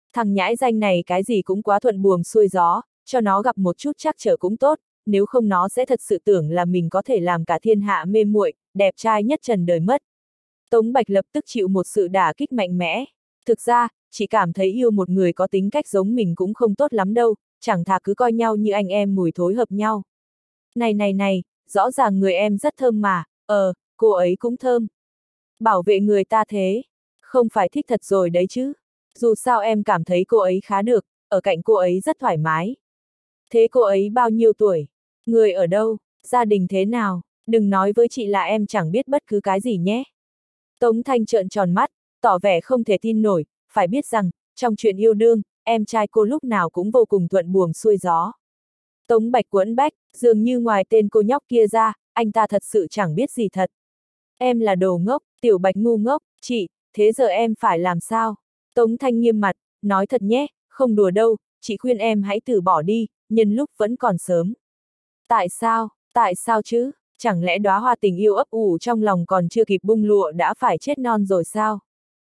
Thằng nhãi danh này cái gì cũng quá thuận buồm xuôi gió, cho nó gặp một chút trắc trở cũng tốt, nếu không nó sẽ thật sự tưởng là mình có thể làm cả thiên hạ mê muội, đẹp trai nhất trần đời mất. Tống Bạch lập tức chịu một sự đả kích mạnh mẽ. Thực ra, chỉ cảm thấy yêu một người có tính cách giống mình cũng không tốt lắm đâu, chẳng thà cứ coi nhau như anh em mùi thối hợp nhau. Này này này, rõ ràng người em rất thơm mà, ờ, cô ấy cũng thơm. Bảo vệ người ta thế, không phải thích thật rồi đấy chứ. Dù sao em cảm thấy cô ấy khá được, ở cạnh cô ấy rất thoải mái. Thế cô ấy bao nhiêu tuổi? Người ở đâu? Gia đình thế nào? Đừng nói với chị là em chẳng biết bất cứ cái gì nhé. Tống Thanh trợn tròn mắt, tỏ vẻ không thể tin nổi, phải biết rằng, trong chuyện yêu đương, em trai cô lúc nào cũng vô cùng thuận buồm xuôi gió. Tống Bạch quẫn bách, dường như ngoài tên cô nhóc kia ra, anh ta thật sự chẳng biết gì thật. Em là đồ ngốc, Tiểu Bạch ngu ngốc, chị, thế giờ em phải làm sao? Tống Thanh nghiêm mặt, nói thật nhé, không đùa đâu, chị khuyên em hãy từ bỏ đi, nhân lúc vẫn còn sớm. Tại sao, tại sao chứ, chẳng lẽ đóa hoa tình yêu ấp ủ trong lòng còn chưa kịp bung lụa đã phải chết non rồi sao?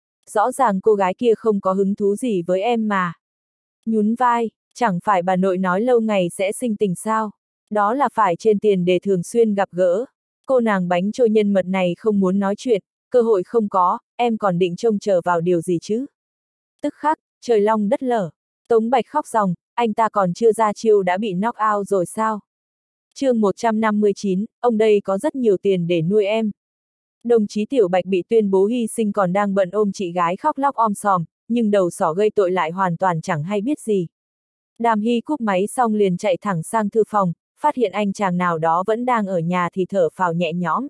Rõ ràng cô gái kia không có hứng thú gì với em mà. Nhún vai, chẳng phải bà nội nói lâu ngày sẽ sinh tình sao? Đó là phải trên tiền để thường xuyên gặp gỡ. Cô nàng bánh trôi nhân mật này không muốn nói chuyện, cơ hội không có, em còn định trông chờ vào điều gì chứ? Tức khắc, trời long đất lở. Tống Bạch khóc ròng, anh ta còn chưa ra chiêu đã bị knock out rồi sao? chương một trăm năm mươi chín, ông đây có rất nhiều tiền để nuôi em. Đồng chí Tiểu Bạch bị tuyên bố hy sinh còn đang bận ôm chị gái khóc lóc om sòm, nhưng đầu sỏ gây tội lại hoàn toàn chẳng hay biết gì. Đàm Hy cúp máy xong liền chạy thẳng sang thư phòng, phát hiện anh chàng nào đó vẫn đang ở nhà thì thở phào nhẹ nhõm.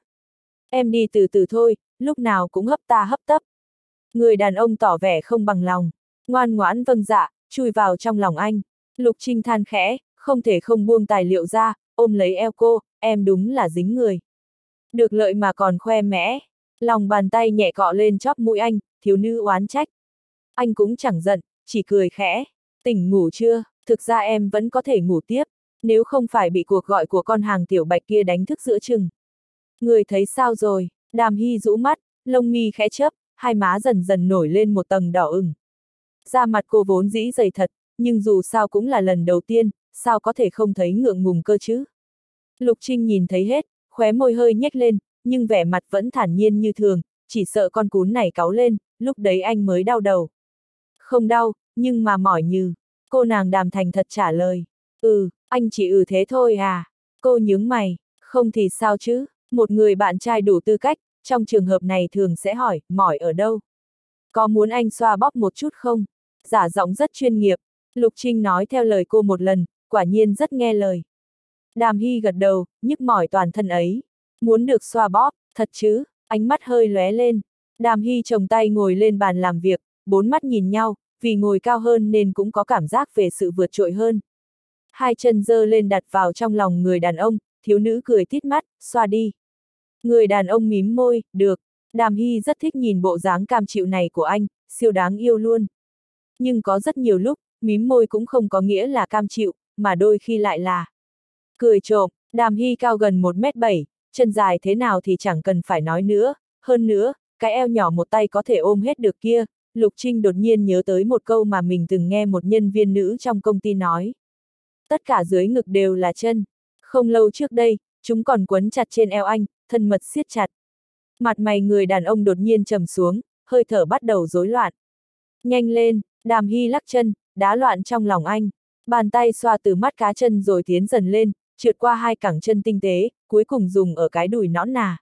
Em đi từ từ thôi, lúc nào cũng hấp ta hấp tấp. Người đàn ông tỏ vẻ không bằng lòng, ngoan ngoãn vâng dạ, chui vào trong lòng anh. Lục Trinh than khẽ, không thể không buông tài liệu ra, ôm lấy eo cô, em đúng là dính người. Được lợi mà còn khoe mẽ, lòng bàn tay nhẹ cọ lên chóp mũi anh, thiếu nữ oán trách. Anh cũng chẳng giận, chỉ cười khẽ, tỉnh ngủ chưa, thực ra em vẫn có thể ngủ tiếp, nếu không phải bị cuộc gọi của con hàng Tiểu Bạch kia đánh thức giữa chừng. Người thấy sao rồi, Đàm Hy rũ mắt, lông mi khẽ chớp, hai má dần dần nổi lên một tầng đỏ ửng. Da mặt cô vốn dĩ dày thật, nhưng dù sao cũng là lần đầu tiên, sao có thể không thấy ngượng ngùng cơ chứ. Lục Trinh nhìn thấy hết, khóe môi hơi nhếch lên, nhưng vẻ mặt vẫn thản nhiên như thường, chỉ sợ con cún này cáu lên, lúc đấy anh mới đau đầu. Không đau, nhưng mà mỏi như. Cô nàng Đàm thành thật trả lời. Ừ, anh chỉ ừ thế thôi à. Cô nhướng mày, không thì sao chứ, một người bạn trai đủ tư cách, trong trường hợp này thường sẽ hỏi, mỏi ở đâu? Có muốn anh xoa bóp một chút không? Giả giọng rất chuyên nghiệp, Lục Trinh nói theo lời cô một lần, quả nhiên rất nghe lời. Đàm Hy gật đầu, nhức mỏi toàn thân ấy. Muốn được xoa bóp, thật chứ, ánh mắt hơi lóe lên. Đàm Hy chồng tay ngồi lên bàn làm việc, bốn mắt nhìn nhau, vì ngồi cao hơn nên cũng có cảm giác về sự vượt trội hơn. Hai chân giơ lên đặt vào trong lòng người đàn ông, thiếu nữ cười tít mắt, xoa đi. Người đàn ông mím môi, được. Đàm Hy rất thích nhìn bộ dáng cam chịu này của anh, siêu đáng yêu luôn. Nhưng có rất nhiều lúc, mím môi cũng không có nghĩa là cam chịu, mà đôi khi lại là cười trộm. Đàm Hy cao gần một mét bảy, chân dài thế nào thì chẳng cần phải nói nữa, hơn nữa, cái eo nhỏ một tay có thể ôm hết được kia. Lục Trinh đột nhiên nhớ tới một câu mà mình từng nghe một nhân viên nữ trong công ty nói. Tất cả dưới ngực đều là chân. Không lâu trước đây, chúng còn quấn chặt trên eo anh, thân mật siết chặt. Mặt mày người đàn ông đột nhiên trầm xuống, hơi thở bắt đầu rối loạn. Nhanh lên, Đàm Hy lắc chân, đá loạn trong lòng anh. Bàn tay xoa từ mắt cá chân rồi tiến dần lên, trượt qua hai cẳng chân tinh tế, cuối cùng dùng ở cái đùi nõn nà.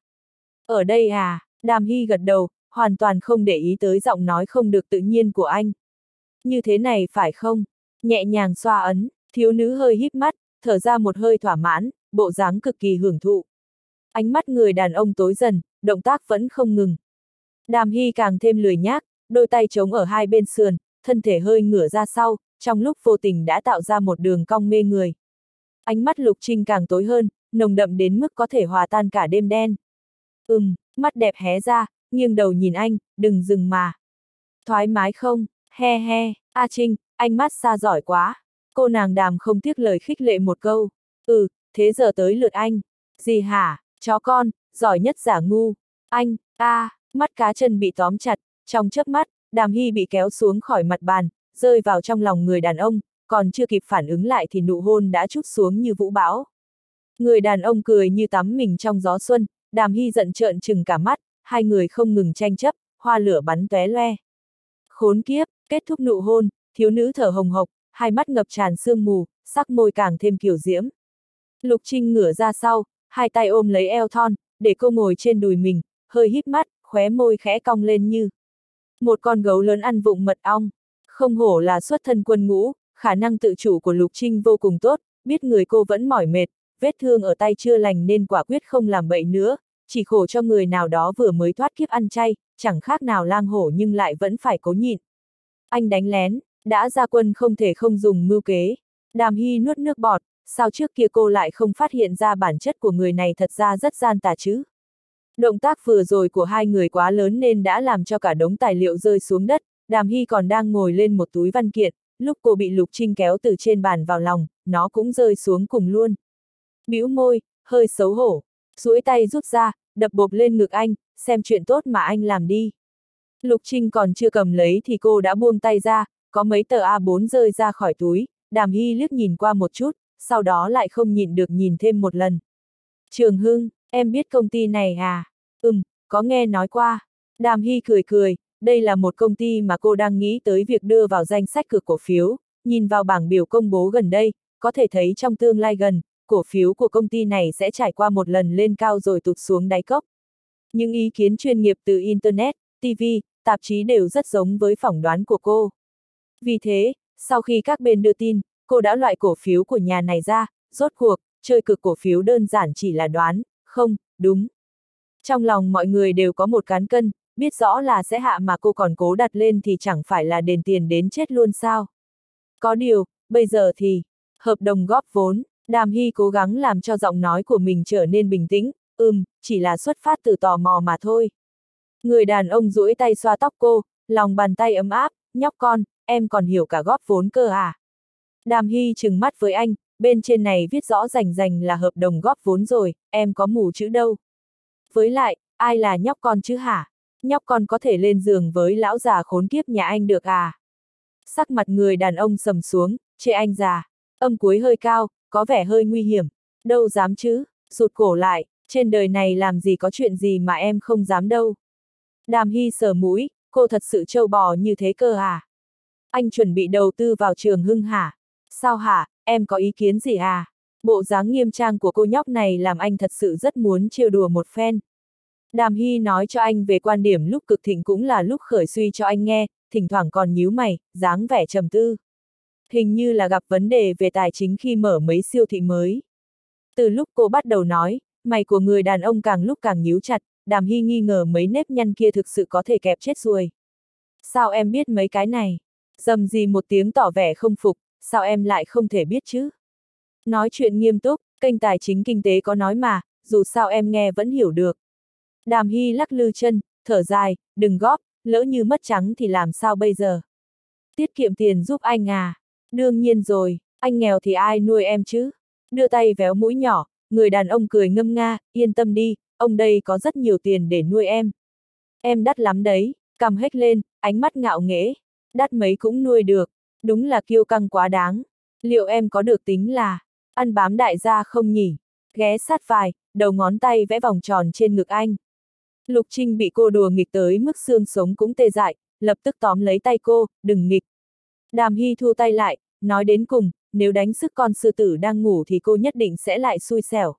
Ở đây à, Đàm Hy gật đầu, hoàn toàn không để ý tới giọng nói không được tự nhiên của anh. Như thế này phải không? Nhẹ nhàng xoa ấn, thiếu nữ hơi híp mắt, thở ra một hơi thỏa mãn, bộ dáng cực kỳ hưởng thụ. Ánh mắt người đàn ông tối dần, động tác vẫn không ngừng. Đàm Hy càng thêm lười nhác, đôi tay chống ở hai bên sườn, thân thể hơi ngửa ra sau, trong lúc vô tình đã tạo ra một đường cong mê người. Ánh mắt Lục Trinh càng tối hơn, nồng đậm đến mức có thể hòa tan cả đêm đen. Ừm, mắt đẹp hé ra, nghiêng đầu nhìn anh, đừng dừng mà. Thoải mái không? He he, A Trinh, anh massage giỏi quá. Cô nàng Đàm không tiếc lời khích lệ một câu. Ừ, thế giờ tới lượt anh. Gì hả, chó con, giỏi nhất giả ngu. Anh, a, à, mắt cá chân bị tóm chặt, trong chớp mắt, Đàm Hy bị kéo xuống khỏi mặt bàn, rơi vào trong lòng người đàn ông, còn chưa kịp phản ứng lại thì nụ hôn đã trút xuống như vũ bão. Người đàn ông cười như tắm mình trong gió xuân, Đàm Hy giận trợn trừng cả mắt, hai người không ngừng tranh chấp, hoa lửa bắn tóe loe. Khốn kiếp, kết thúc nụ hôn, thiếu nữ thở hồng hộc, hai mắt ngập tràn sương mù, sắc môi càng thêm kiều diễm. Lục Trinh ngửa ra sau, hai tay ôm lấy eo thon, để cô ngồi trên đùi mình, hơi híp mắt, khóe môi khẽ cong lên như một con gấu lớn ăn vụng mật ong. Không hổ là xuất thân quân ngũ, khả năng tự chủ của Lục Trinh vô cùng tốt, biết người cô vẫn mỏi mệt, vết thương ở tay chưa lành nên quả quyết không làm bậy nữa, chỉ khổ cho người nào đó vừa mới thoát kiếp ăn chay, chẳng khác nào lang hổ nhưng lại vẫn phải cố nhịn. Anh đánh lén, đã ra quân không thể không dùng mưu kế. Đàm Hy nuốt nước bọt, sao trước kia cô lại không phát hiện ra bản chất của người này thật ra rất gian tà chứ? Động tác vừa rồi của hai người quá lớn nên đã làm cho cả đống tài liệu rơi xuống đất, Đàm Hy còn đang ngồi lên một túi văn kiện, lúc cô bị Lục Trinh kéo từ trên bàn vào lòng, nó cũng rơi xuống cùng luôn. Bĩu môi, hơi xấu hổ, duỗi tay rút ra, đập bộp lên ngực anh, xem chuyện tốt mà anh làm đi. Lục Trinh còn chưa cầm lấy thì cô đã buông tay ra, có mấy tờ A bốn rơi ra khỏi túi, Đàm Hy liếc nhìn qua một chút, sau đó lại không nhịn được nhìn thêm một lần. Trường Hưng, em biết công ty này à? Ừm, có nghe nói qua. Đàm Hy cười cười, đây là một công ty mà cô đang nghĩ tới việc đưa vào danh sách cược cổ phiếu, nhìn vào bảng biểu công bố gần đây, có thể thấy trong tương lai gần, cổ phiếu của công ty này sẽ trải qua một lần lên cao rồi tụt xuống đáy cốc. Những ý kiến chuyên nghiệp từ Internet, ti vi, tạp chí đều rất giống với phỏng đoán của cô. Vì thế, sau khi các bên đưa tin, cô đã loại cổ phiếu của nhà này ra, rốt cuộc, chơi cược cổ phiếu đơn giản chỉ là đoán, không, đúng. Trong lòng mọi người đều có một cán cân, biết rõ là sẽ hạ mà cô còn cố đặt lên thì chẳng phải là đền tiền đến chết luôn sao. Có điều, bây giờ thì, hợp đồng góp vốn, Đàm Hy cố gắng làm cho giọng nói của mình trở nên bình tĩnh, ừm, chỉ là xuất phát từ tò mò mà thôi. Người đàn ông duỗi tay xoa tóc cô, lòng bàn tay ấm áp, nhóc con, em còn hiểu cả góp vốn cơ à? Đàm Hy trừng mắt với anh, bên trên này viết rõ rành rành là hợp đồng góp vốn rồi, em có mù chữ đâu. Với lại, ai là nhóc con chứ hả? Nhóc con có thể lên giường với lão già khốn kiếp nhà anh được à? Sắc mặt người đàn ông sầm xuống, chê anh già, âm cuối hơi cao, có vẻ hơi nguy hiểm. Đâu dám chứ, rụt cổ lại, trên đời này làm gì có chuyện gì mà em không dám đâu. Đàm Hy sờ mũi, cô thật sự trâu bò như thế cơ à? Anh chuẩn bị đầu tư vào Trường Hưng hả? Sao hả, em có ý kiến gì à? Bộ dáng nghiêm trang của cô nhóc này làm anh thật sự rất muốn trêu đùa một phen. Đàm Hy nói cho anh về quan điểm lúc cực thịnh cũng là lúc khởi suy cho anh nghe, thỉnh thoảng còn nhíu mày, dáng vẻ trầm tư. Hình như là gặp vấn đề về tài chính khi mở mấy siêu thị mới. Từ lúc cô bắt đầu nói, mày của người đàn ông càng lúc càng nhíu chặt, Đàm Hy nghi ngờ mấy nếp nhăn kia thực sự có thể kẹp chết ruồi. Sao em biết mấy cái này? Dầm gì một tiếng tỏ vẻ không phục, sao em lại không thể biết chứ? Nói chuyện nghiêm túc, kênh tài chính kinh tế có nói mà, dù sao em nghe vẫn hiểu được. Đàm Hy lắc lư chân, thở dài, đừng góp, lỡ như mất trắng thì làm sao bây giờ? Tiết kiệm tiền giúp anh à? Đương nhiên rồi, anh nghèo thì ai nuôi em chứ? Đưa tay véo mũi nhỏ, người đàn ông cười ngâm nga, yên tâm đi, ông đây có rất nhiều tiền để nuôi em. Em đắt lắm đấy, cằm hếch lên, ánh mắt ngạo nghễ. Đắt mấy cũng nuôi được, đúng là kiêu căng quá đáng. Liệu em có được tính là ăn bám đại gia không nhỉ? Ghé sát vai, đầu ngón tay vẽ vòng tròn trên ngực anh. Lục Trinh bị cô đùa nghịch tới mức xương sống cũng tê dại, lập tức tóm lấy tay cô, đừng nghịch. Đàm Hy thu tay lại, nói đến cùng, nếu đánh sức con sư tử đang ngủ thì cô nhất định sẽ lại xui xẻo.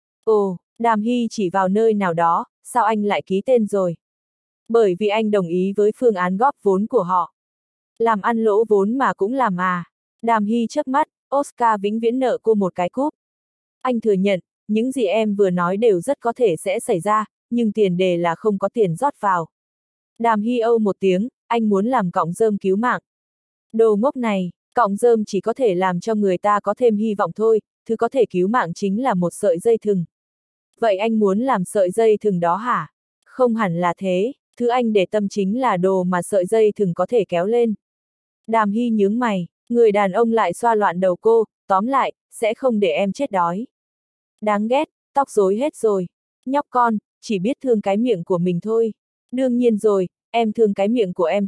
Ồ, Đàm Hy chỉ vào nơi nào đó, sao anh lại ký tên rồi? Bởi vì anh đồng ý với phương án góp vốn của họ. Làm ăn lỗ vốn mà cũng làm à. Đàm Hy chớp mắt, Oscar vĩnh viễn nợ cô một cái cúp. Anh thừa nhận, những gì em vừa nói đều rất có thể sẽ xảy ra, nhưng tiền đề là không có tiền rót vào. Đàm Hy âu một tiếng, anh muốn làm cọng rơm cứu mạng. Đồ ngốc này, cọng rơm chỉ có thể làm cho người ta có thêm hy vọng thôi, thứ có thể cứu mạng chính là một sợi dây thừng. Vậy anh muốn làm sợi dây thừng đó hả? Không hẳn là thế, thứ anh để tâm chính là đồ mà sợi dây thừng có thể kéo lên. Đàm Hy nhướng mày, người đàn ông lại xoa loạn đầu cô, tóm lại, sẽ không để em chết đói. Đáng ghét, tóc rối hết rồi. Nhóc con, chỉ biết thương cái miệng của mình thôi. Đương nhiên rồi, em thương cái miệng của em chứ,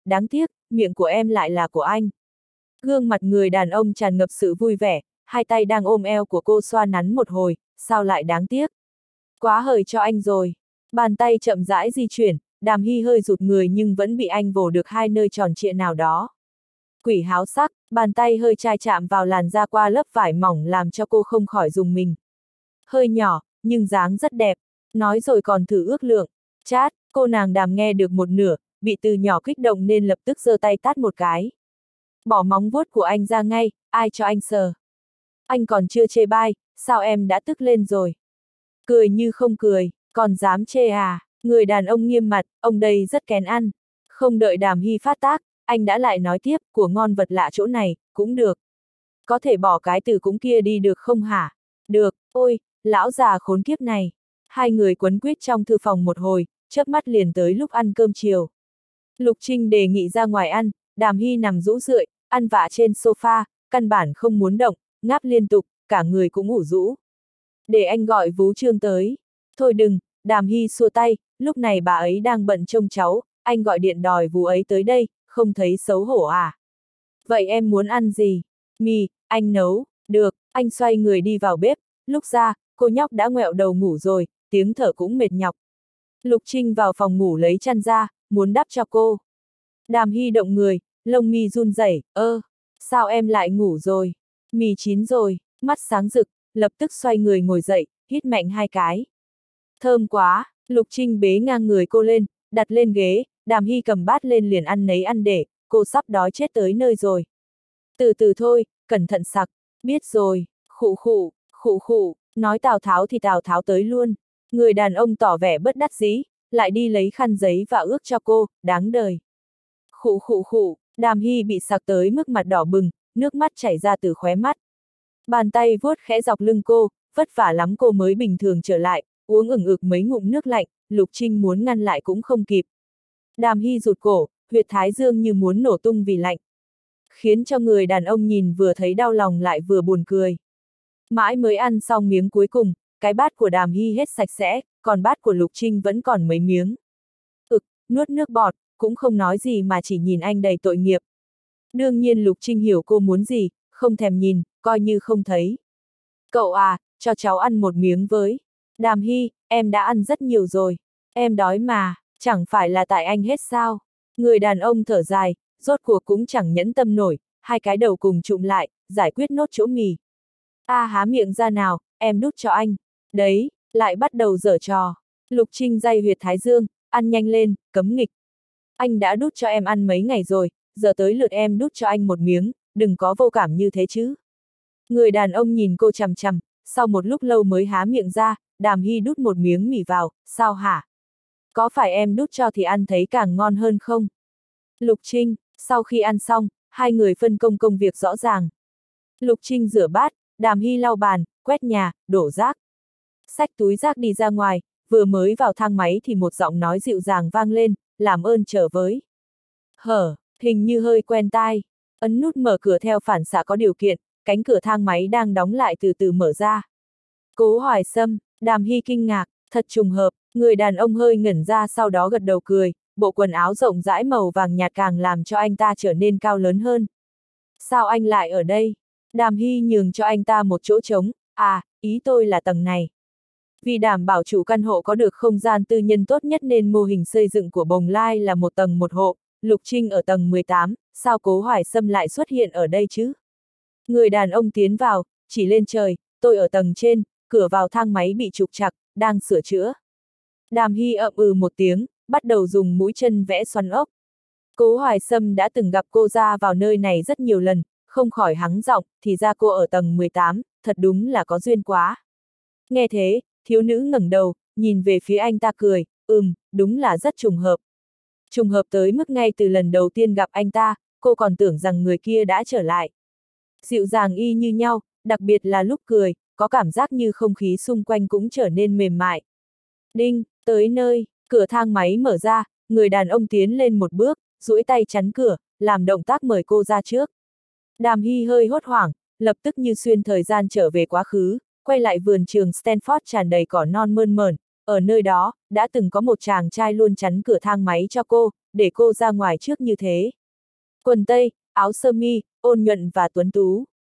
đáng tiếc, miệng của em lại là của anh. Gương mặt người đàn ông tràn ngập sự vui vẻ, hai tay đang ôm eo của cô xoa nắn một hồi, sao lại đáng tiếc. Quá hời cho anh rồi. Bàn tay chậm rãi di chuyển, Đàm Hy hơi rụt người nhưng vẫn bị anh vồ được hai nơi tròn trịa nào đó. Quỷ háo sắc, bàn tay hơi chai chạm vào làn da qua lớp vải mỏng làm cho cô không khỏi rùng mình. Hơi nhỏ, nhưng dáng rất đẹp. Nói rồi còn thử ước lượng. Chát, cô nàng Đàm nghe được một nửa, bị từ nhỏ kích động nên lập tức giơ tay tát một cái. Bỏ móng vuốt của anh ra ngay, ai cho anh sờ. Anh còn chưa chê bai, sao em đã tức lên rồi. Cười như không cười, còn dám chê à. Người đàn ông nghiêm mặt, ông đây rất kén ăn. Không đợi Đàm Hy phát tác, anh đã lại nói tiếp, của ngon vật lạ chỗ này, cũng được. Có thể bỏ cái từ cũng kia đi được không hả? Được, ôi, lão già khốn kiếp này. Hai người quấn quýt trong thư phòng một hồi, chớp mắt liền tới lúc ăn cơm chiều. Lục Trinh đề nghị ra ngoài ăn, Đàm Hy nằm rũ rượi, ăn vạ trên sofa, căn bản không muốn động, ngáp liên tục, cả người cũng ủ rũ. Để anh gọi Vú Trương tới. Thôi đừng, Đàm Hy xua tay, lúc này bà ấy đang bận trông cháu, anh gọi điện đòi Vú ấy tới đây, không thấy xấu hổ à? Vậy em muốn ăn gì? Mì, anh nấu, được, anh xoay người đi vào bếp, lúc ra, cô nhóc đã ngoẹo đầu ngủ rồi, tiếng thở cũng mệt nhọc. Lục Trinh vào phòng ngủ lấy chăn ra, muốn đắp cho cô. Đàm Hy động người, lông mi run rẩy, ơ, sao em lại ngủ rồi? Mì chín rồi, mắt sáng rực, lập tức xoay người ngồi dậy, hít mạnh hai cái. Thơm quá, Lục Trinh bế ngang người cô lên, đặt lên ghế, Đàm Hy cầm bát lên liền ăn nấy ăn để, cô sắp đói chết tới nơi rồi. Từ từ thôi, cẩn thận sặc, biết rồi, khụ khụ, khụ khụ, nói Tào Tháo thì Tào Tháo tới luôn. Người đàn ông tỏ vẻ bất đắc dĩ, lại đi lấy khăn giấy và ước cho cô, đáng đời. Khụ khụ khụ, Đàm Hy bị sặc tới mức mặt đỏ bừng, nước mắt chảy ra từ khóe mắt. Bàn tay vuốt khẽ dọc lưng cô, vất vả lắm cô mới bình thường trở lại, uống ửng ực mấy ngụm nước lạnh, Lục Trinh muốn ngăn lại cũng không kịp. Đàm Hy rụt cổ, huyệt thái dương như muốn nổ tung vì lạnh. Khiến cho người đàn ông nhìn vừa thấy đau lòng lại vừa buồn cười. Mãi mới ăn xong miếng cuối cùng, cái bát của Đàm Hy hết sạch sẽ, còn bát của Lục Trinh vẫn còn mấy miếng. Ực, nuốt nước bọt, cũng không nói gì mà chỉ nhìn anh đầy tội nghiệp. Đương nhiên Lục Trinh hiểu cô muốn gì, không thèm nhìn, coi như không thấy. Cậu à, cho cháu ăn một miếng với. Đàm Hy, em đã ăn rất nhiều rồi. Em đói mà, chẳng phải là tại anh hết sao. Người đàn ông thở dài, rốt cuộc cũng chẳng nhẫn tâm nổi, hai cái đầu cùng chụm lại, giải quyết nốt chỗ mì. A à, há miệng ra nào, em đút cho anh. Đấy, lại bắt đầu giở trò. Lục Trinh day huyệt thái dương, ăn nhanh lên, cấm nghịch. Anh đã đút cho em ăn mấy ngày rồi, giờ tới lượt em đút cho anh một miếng, đừng có vô cảm như thế chứ. Người đàn ông nhìn cô chằm chằm, sau một lúc lâu mới há miệng ra, Đàm Hy đút một miếng mì vào, sao hả? Có phải em đút cho thì ăn thấy càng ngon hơn không? Lục Trinh, sau khi ăn xong, hai người phân công công việc rõ ràng. Lục Trinh rửa bát, Đàm Hy lau bàn, quét nhà, đổ rác. Xách túi rác đi ra ngoài, vừa mới vào thang máy thì một giọng nói dịu dàng vang lên, làm ơn trở với. Hở, hình như hơi quen tai. Ấn nút mở cửa theo phản xạ có điều kiện, cánh cửa thang máy đang đóng lại từ từ mở ra. Cố Hoài Sâm, Đàm Hy kinh ngạc, thật trùng hợp, người đàn ông hơi ngẩn ra sau đó gật đầu cười, bộ quần áo rộng rãi màu vàng nhạt càng làm cho anh ta trở nên cao lớn hơn. Sao anh lại ở đây? Đàm Hy nhường cho anh ta một chỗ trống, à, ý tôi là tầng này. Vì đảm bảo chủ căn hộ có được không gian tư nhân tốt nhất nên mô hình xây dựng của Bồng Lai là một tầng một hộ, Lục Trinh ở tầng mười tám, sao Cố Hoài Sâm lại xuất hiện ở đây chứ? Người đàn ông tiến vào, chỉ lên trời, tôi ở tầng trên, cửa vào thang máy bị trục trặc, đang sửa chữa. Đàm Hy ậm ừ một tiếng, bắt đầu dùng mũi chân vẽ xoắn ốc. Cố Hoài Sâm đã từng gặp cô ra vào nơi này rất nhiều lần, không khỏi hắng giọng, thì ra cô ở tầng mười tám, thật đúng là có duyên quá. Nghe thế, thiếu nữ ngẩng đầu, nhìn về phía anh ta cười, ừm, đúng là rất trùng hợp. Trùng hợp tới mức ngay từ lần đầu tiên gặp anh ta, cô còn tưởng rằng người kia đã trở lại. Dịu dàng y như nhau, đặc biệt là lúc cười, có cảm giác như không khí xung quanh cũng trở nên mềm mại. Đinh, tới nơi, cửa thang máy mở ra, người đàn ông tiến lên một bước, duỗi tay chắn cửa, làm động tác mời cô ra trước. Đàm Hy hơi hốt hoảng, lập tức như xuyên thời gian trở về quá khứ, quay lại vườn trường Stanford tràn đầy cỏ non mơn mởn, ở nơi đó, đã từng có một chàng trai luôn chắn cửa thang máy cho cô, để cô ra ngoài trước như thế. Quần tây, áo sơ mi, ôn nhuận và tuấn tú.